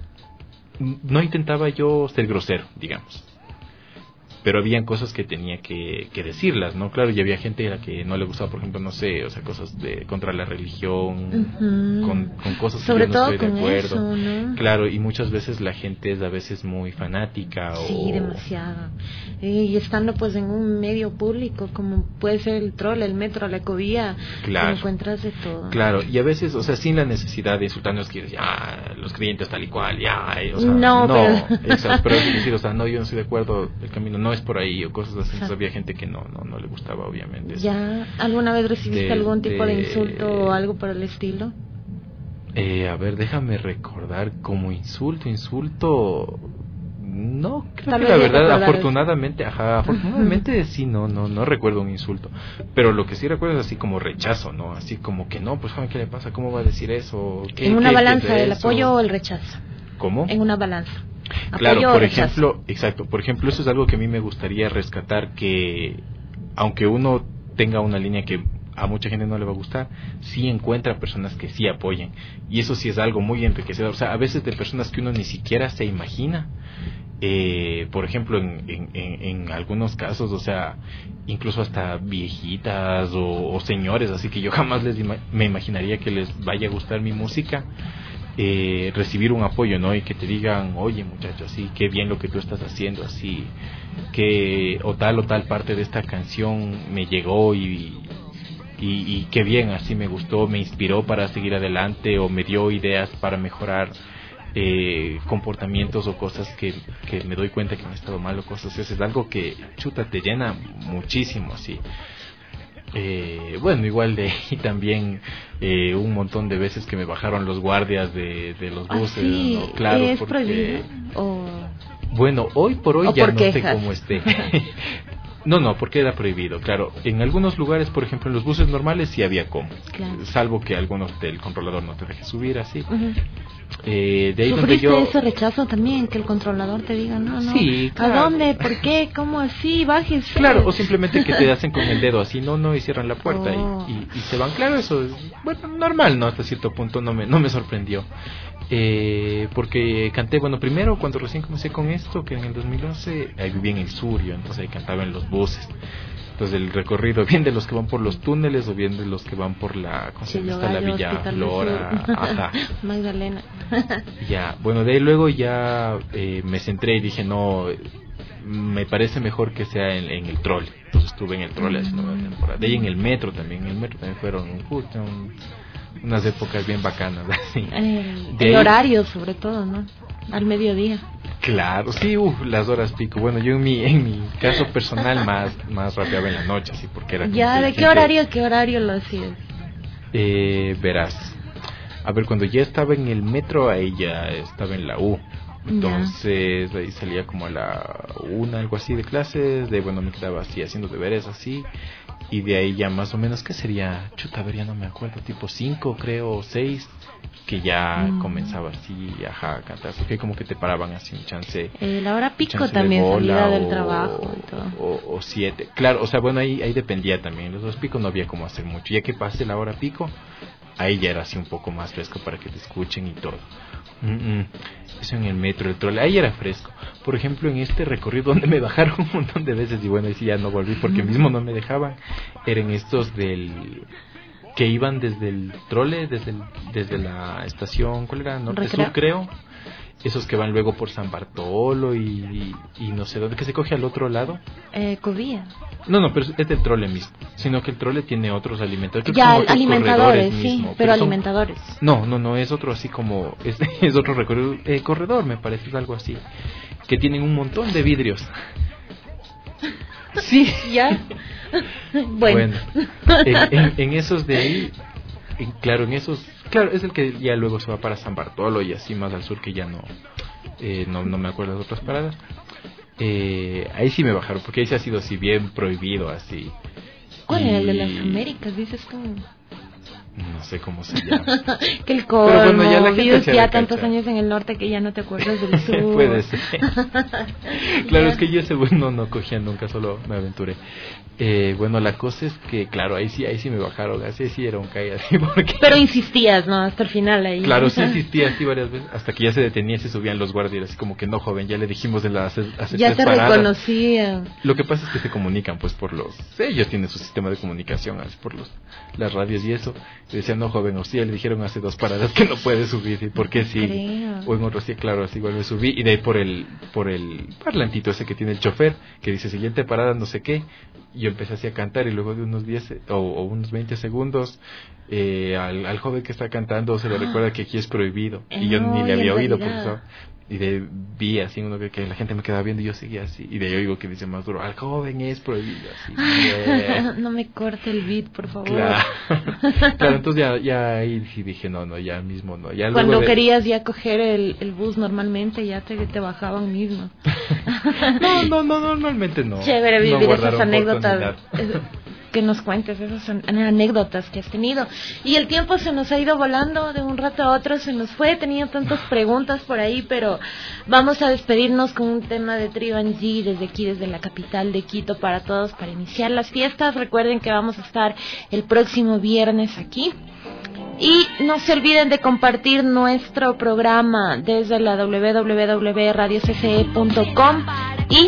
Speaker 10: no intentaba yo ser grosero, digamos. Pero habían cosas que tenía que, que decirlas, ¿no? Claro, y había gente a la que no le gustaba, por ejemplo, no sé, o sea, cosas de contra la religión, uh-huh. con, con cosas
Speaker 5: Sobre
Speaker 10: que yo no estoy
Speaker 5: todo
Speaker 10: de acuerdo.
Speaker 5: Eso, ¿no?
Speaker 10: Claro, y muchas veces la gente es a veces muy fanática.
Speaker 5: Sí,
Speaker 10: o...
Speaker 5: demasiado. Y estando pues en un medio público, como puede ser el troll, el metro, la ecovía,
Speaker 10: claro.
Speaker 5: te encuentras de todo.
Speaker 10: Claro, y a veces, o sea, sin la necesidad de insultarnos, que ya, los creyentes tal y cual, ya, o sea,
Speaker 5: no,
Speaker 10: no,
Speaker 5: pero...
Speaker 10: Exacto, pero es decir, o sea, no, yo no estoy de acuerdo, el camino no es por ahí, o cosas así. Entonces había gente que no, no, no le gustaba, obviamente. Eso.
Speaker 5: ¿Ya alguna vez recibiste
Speaker 10: de,
Speaker 5: algún tipo de,
Speaker 10: de
Speaker 5: insulto o algo por el estilo?
Speaker 10: Eh, a ver, déjame recordar, como insulto, insulto... No, creo
Speaker 5: Tal
Speaker 10: que la verdad,
Speaker 5: recordar
Speaker 10: afortunadamente, ajá, afortunadamente uh-huh. sí, no, no, no recuerdo un insulto. Pero lo que sí recuerdo es así como rechazo, ¿no? Así como que no, pues joven, ¿qué le pasa? ¿Cómo va a decir eso? ¿Qué,
Speaker 5: en una
Speaker 10: qué,
Speaker 5: balanza,
Speaker 10: qué
Speaker 5: ¿el
Speaker 10: eso?
Speaker 5: apoyo o el rechazo?
Speaker 10: ¿Cómo?
Speaker 5: En una balanza.
Speaker 10: Claro,
Speaker 5: ¿Apoyo
Speaker 10: por
Speaker 5: o rechazo?
Speaker 10: ejemplo, exacto, por ejemplo, eso es algo que a mí me gustaría rescatar, que aunque uno tenga una línea que a mucha gente no le va a gustar, sí encuentra personas que sí apoyen, y eso sí es algo muy enriquecedor, o sea, a veces de personas que uno ni siquiera se imagina. Eh, por ejemplo, en, en, en, en algunos casos, o sea, incluso hasta viejitas o, o señores, así que yo jamás les ima- me imaginaría que les vaya a gustar mi música, eh, recibir un apoyo, ¿no? Y que te digan, oye muchacho, así, qué bien lo que tú estás haciendo, así, que o tal o tal parte de esta canción me llegó y, y, y qué bien, así me gustó, me inspiró para seguir adelante o me dio ideas para mejorar Eh, comportamientos o cosas que, que me doy cuenta que me he estado mal o cosas así. Es algo que, chuta, te llena muchísimo, así. Eh, bueno, igual de ahí también eh, un montón de veces que me bajaron los guardias de, de los buses.
Speaker 5: ¿Ah, sí?
Speaker 10: ¿No? Claro,
Speaker 5: ¿Es
Speaker 10: porque,
Speaker 5: prohibido? ¿O...
Speaker 10: Bueno, hoy por hoy
Speaker 5: ¿O
Speaker 10: ya
Speaker 5: por
Speaker 10: no
Speaker 5: quejas?
Speaker 10: sé cómo esté. No, no, porque era prohibido, claro. En algunos lugares, por ejemplo, en los buses normales sí había como.
Speaker 5: Claro.
Speaker 10: Salvo que algunos del controlador no te deje subir así.
Speaker 5: Uh-huh.
Speaker 10: Eh, de ahí donde
Speaker 5: ¿Sufriste
Speaker 10: yo...
Speaker 5: ese rechazo también? Que el controlador te diga, no, no,
Speaker 10: Sí, claro.
Speaker 5: ¿a dónde? ¿Por qué? ¿Cómo así? Bájese.
Speaker 10: Claro, o simplemente que te hacen con el dedo así, no, no, y cierran la puerta
Speaker 5: Oh.
Speaker 10: y, y, y se van. Claro, eso es, bueno, normal, ¿no? Hasta cierto punto no me, no me sorprendió. Eh, porque canté, bueno, primero cuando recién comencé con esto, que en el dos mil once, ahí vivía en el Surio, entonces ahí cantaba en los buses. Entonces el recorrido, bien de los que van por los túneles o bien de los que van por la, ¿cómo se llama? Está la Villa
Speaker 5: Hospital
Speaker 10: Flora,
Speaker 5: del Sur.
Speaker 10: ajá.
Speaker 5: Magdalena.
Speaker 10: Ya, bueno, de ahí luego ya eh, me centré y dije, no, me parece mejor que sea en, en el trole. Entonces estuve en el trole haciendo una temporada. De ahí en el metro también, en el metro también fueron puta, un, unas épocas bien bacanas. Así.
Speaker 5: El,
Speaker 10: De
Speaker 5: el
Speaker 10: ahí,
Speaker 5: horario sobre todo, ¿no? Al mediodía.
Speaker 10: Claro, sí, uf, las horas pico. Bueno, yo en mi en mi caso personal más más rapeaba en la noche, así, porque era...
Speaker 5: Ya, ¿de qué horario a qué horario lo hacías?
Speaker 10: Eh, verás, a ver, cuando ya estaba en el metro, ahí ya estaba en la U. Entonces, de ahí salía como a la una, algo así de clases, de bueno, me quedaba así haciendo deberes así, y de ahí ya más o menos, ¿qué sería? Chuta, a ver, ya no me acuerdo, tipo cinco creo, o seis, que ya mm. comenzaba así, ajá, a cantar, porque como que te paraban así un chance.
Speaker 5: Eh, la hora pico también, salida del
Speaker 10: o,
Speaker 5: trabajo y todo.
Speaker 10: O, o siete, claro, o sea, bueno, ahí, ahí dependía también, los dos picos no había como hacer mucho, ya que pase la hora pico, ahí ya era así un poco más fresco para que te escuchen y todo. Mm-mm. Eso en el metro, el trole, ahí era fresco. Por ejemplo, en este recorrido donde me bajaron un montón de veces y bueno, ahí sí ya no volví porque mismo no me dejaban, eran estos del que iban desde el trole, desde el, desde la estación, ¿cuál era? Norte Sur, creo. Esos que van luego por San Bartolo y, y, y no sé dónde, que se coge al otro lado.
Speaker 5: Eh, Covía.
Speaker 10: No, no, pero es del trole mismo, sino que el trole tiene otros alimentadores.
Speaker 5: Ya, alimentadores, sí,
Speaker 10: mismo,
Speaker 5: pero,
Speaker 10: pero son,
Speaker 5: alimentadores.
Speaker 10: No, no, no, es otro así como, es, es otro recorrido, eh, corredor me parece, es algo así, que tienen un montón de vidrios. Sí.
Speaker 5: Ya. Bueno.
Speaker 10: bueno en, en, en esos de ahí, en, claro, en esos, claro, es el que ya luego se va para San Bartolo y así más al sur que ya no, eh, no, no me acuerdo de otras paradas. Eh, ahí sí me bajaron, porque ahí sí ha sido así bien prohibido, así.
Speaker 5: ¿Cuál
Speaker 10: y...
Speaker 5: era el de las Américas, dices tú?
Speaker 10: No sé cómo se llama.
Speaker 5: Que el colmo,
Speaker 10: pero bueno, ya, la
Speaker 5: vives ya tantos años en el norte que ya no te acuerdas del sur.
Speaker 10: Puede ser. Claro, es que yo ese bueno no cogía nunca, solo me aventuré. Eh, bueno, la cosa es que, claro, ahí sí ahí sí me bajaron, así sí era un caí así porque...
Speaker 5: Pero insistías, ¿no? Hasta el final ahí.
Speaker 10: Claro, sí insistía así varias veces, hasta que ya se detenía y se subían los guardias, así como que no, joven, ya le dijimos de las hace
Speaker 5: ya te
Speaker 10: paradas.
Speaker 5: Reconocían.
Speaker 10: Lo que pasa es que se comunican, pues, por los... Ellos tienen su sistema de comunicación, así por los las radios y eso. Y decían, no, joven, o sí, ya le dijeron hace dos paradas que no puede subir, ¿y por qué sí?
Speaker 5: Creo.
Speaker 10: O en otro sí, claro, así igual me subí, y de ahí por el, por el parlantito ese que tiene el chofer, que dice, siguiente parada, no sé qué, y yo empecé así a cantar, y luego de unos diez o, o unos veinte segundos, eh, al, al joven que está cantando se le recuerda que aquí es prohibido, y yo
Speaker 5: no,
Speaker 10: ni le había oído,
Speaker 5: realidad.
Speaker 10: por eso, y de vi así uno que, que la gente me quedaba viendo y yo seguía así, y de ahí oigo que dice más duro, al joven es prohibido, así. Yeah.
Speaker 5: No me corte el beat, por favor.
Speaker 10: Claro, claro, entonces ya, ya ahí sí dije, no, no, ya mismo no. Ya
Speaker 5: Cuando
Speaker 10: de...
Speaker 5: querías ya coger el, el bus normalmente ya te, te bajaban mismo.
Speaker 10: no, no, no, normalmente no.
Speaker 5: Chévere vivir
Speaker 10: no
Speaker 5: esas anécdotas. Que nos cuentes esas anécdotas que has tenido. Y el tiempo se nos ha ido volando de un rato a otro, se nos fue, tenía tantas preguntas por ahí, pero vamos a despedirnos con un tema de Trio Angie desde aquí, desde la capital de Quito, para todos, para iniciar las fiestas. Recuerden que vamos a estar el próximo viernes aquí. Y no se olviden de compartir nuestro programa desde la doble u doble u doble u punto radio c c e punto com y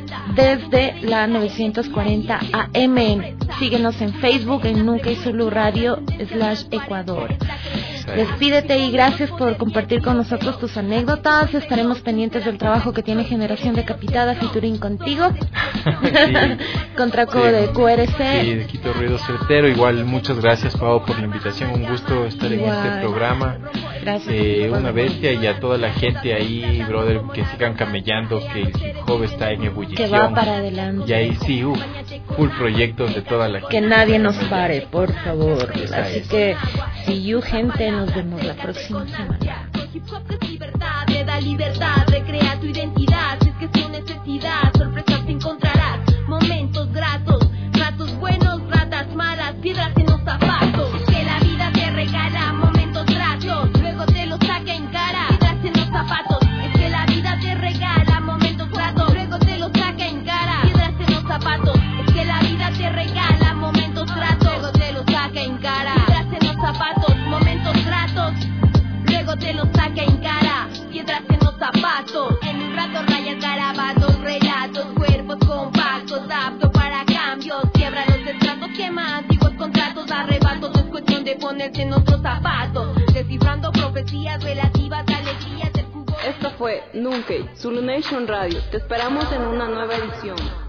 Speaker 5: desde la novecientos cuarenta A M. Síguenos en Facebook en Nunca y Zulu Radio slash Ecuador. Despídete y gracias por compartir con nosotros tus anécdotas. Estaremos pendientes del trabajo que tiene Generación Decapitada featuring contigo. Sí. Contraco sí. de Q R C.
Speaker 10: Sí, de Quito Ruido Certero. Igual muchas gracias, Pau, por la invitación. Un gusto estar Igual. en este programa.
Speaker 5: Gracias.
Speaker 10: Eh, una bestia, y a toda la gente ahí, brother, que sigan camellando, que el hip hop está en ebullición.
Speaker 5: Que va para adelante.
Speaker 10: Y ahí sí, uh, full proyectos de toda la gente.
Speaker 5: Que nadie nos pare, por favor. Esa Así es. que, si you, gente, nos vemos la próxima semana.
Speaker 21: Hip hop es libertad, te da libertad, recrea tu identidad, si es que es tu necesidad, sorpresas te encontrarás, momentos gratos, ratos buenos, ratas malas, piedras en los zapatos, que la vida te regala momentos gratos, luego te los saca en cara, piedras en los zapatos, es que la vida te regala momentos gratos, luego te los saca en cara, piedras en los zapatos, es que la vida te regala momentos gratos, luego te los saca en cara, piedras en los zapatos, momentos gratos. Luego te lo saca en cara, piedras en los zapatos. En un rato rayas garabatos, relatos, cuerpos compactos, apto para cambios. Quiebra los estratos, quema antiguos contratos, arrebatos. No es cuestión de ponerse en otros zapatos. Descifrando profecías relativas a alegrías del cubo.
Speaker 22: Esto fue Nunca, Zulu Nation Radio. Te esperamos en una nueva edición.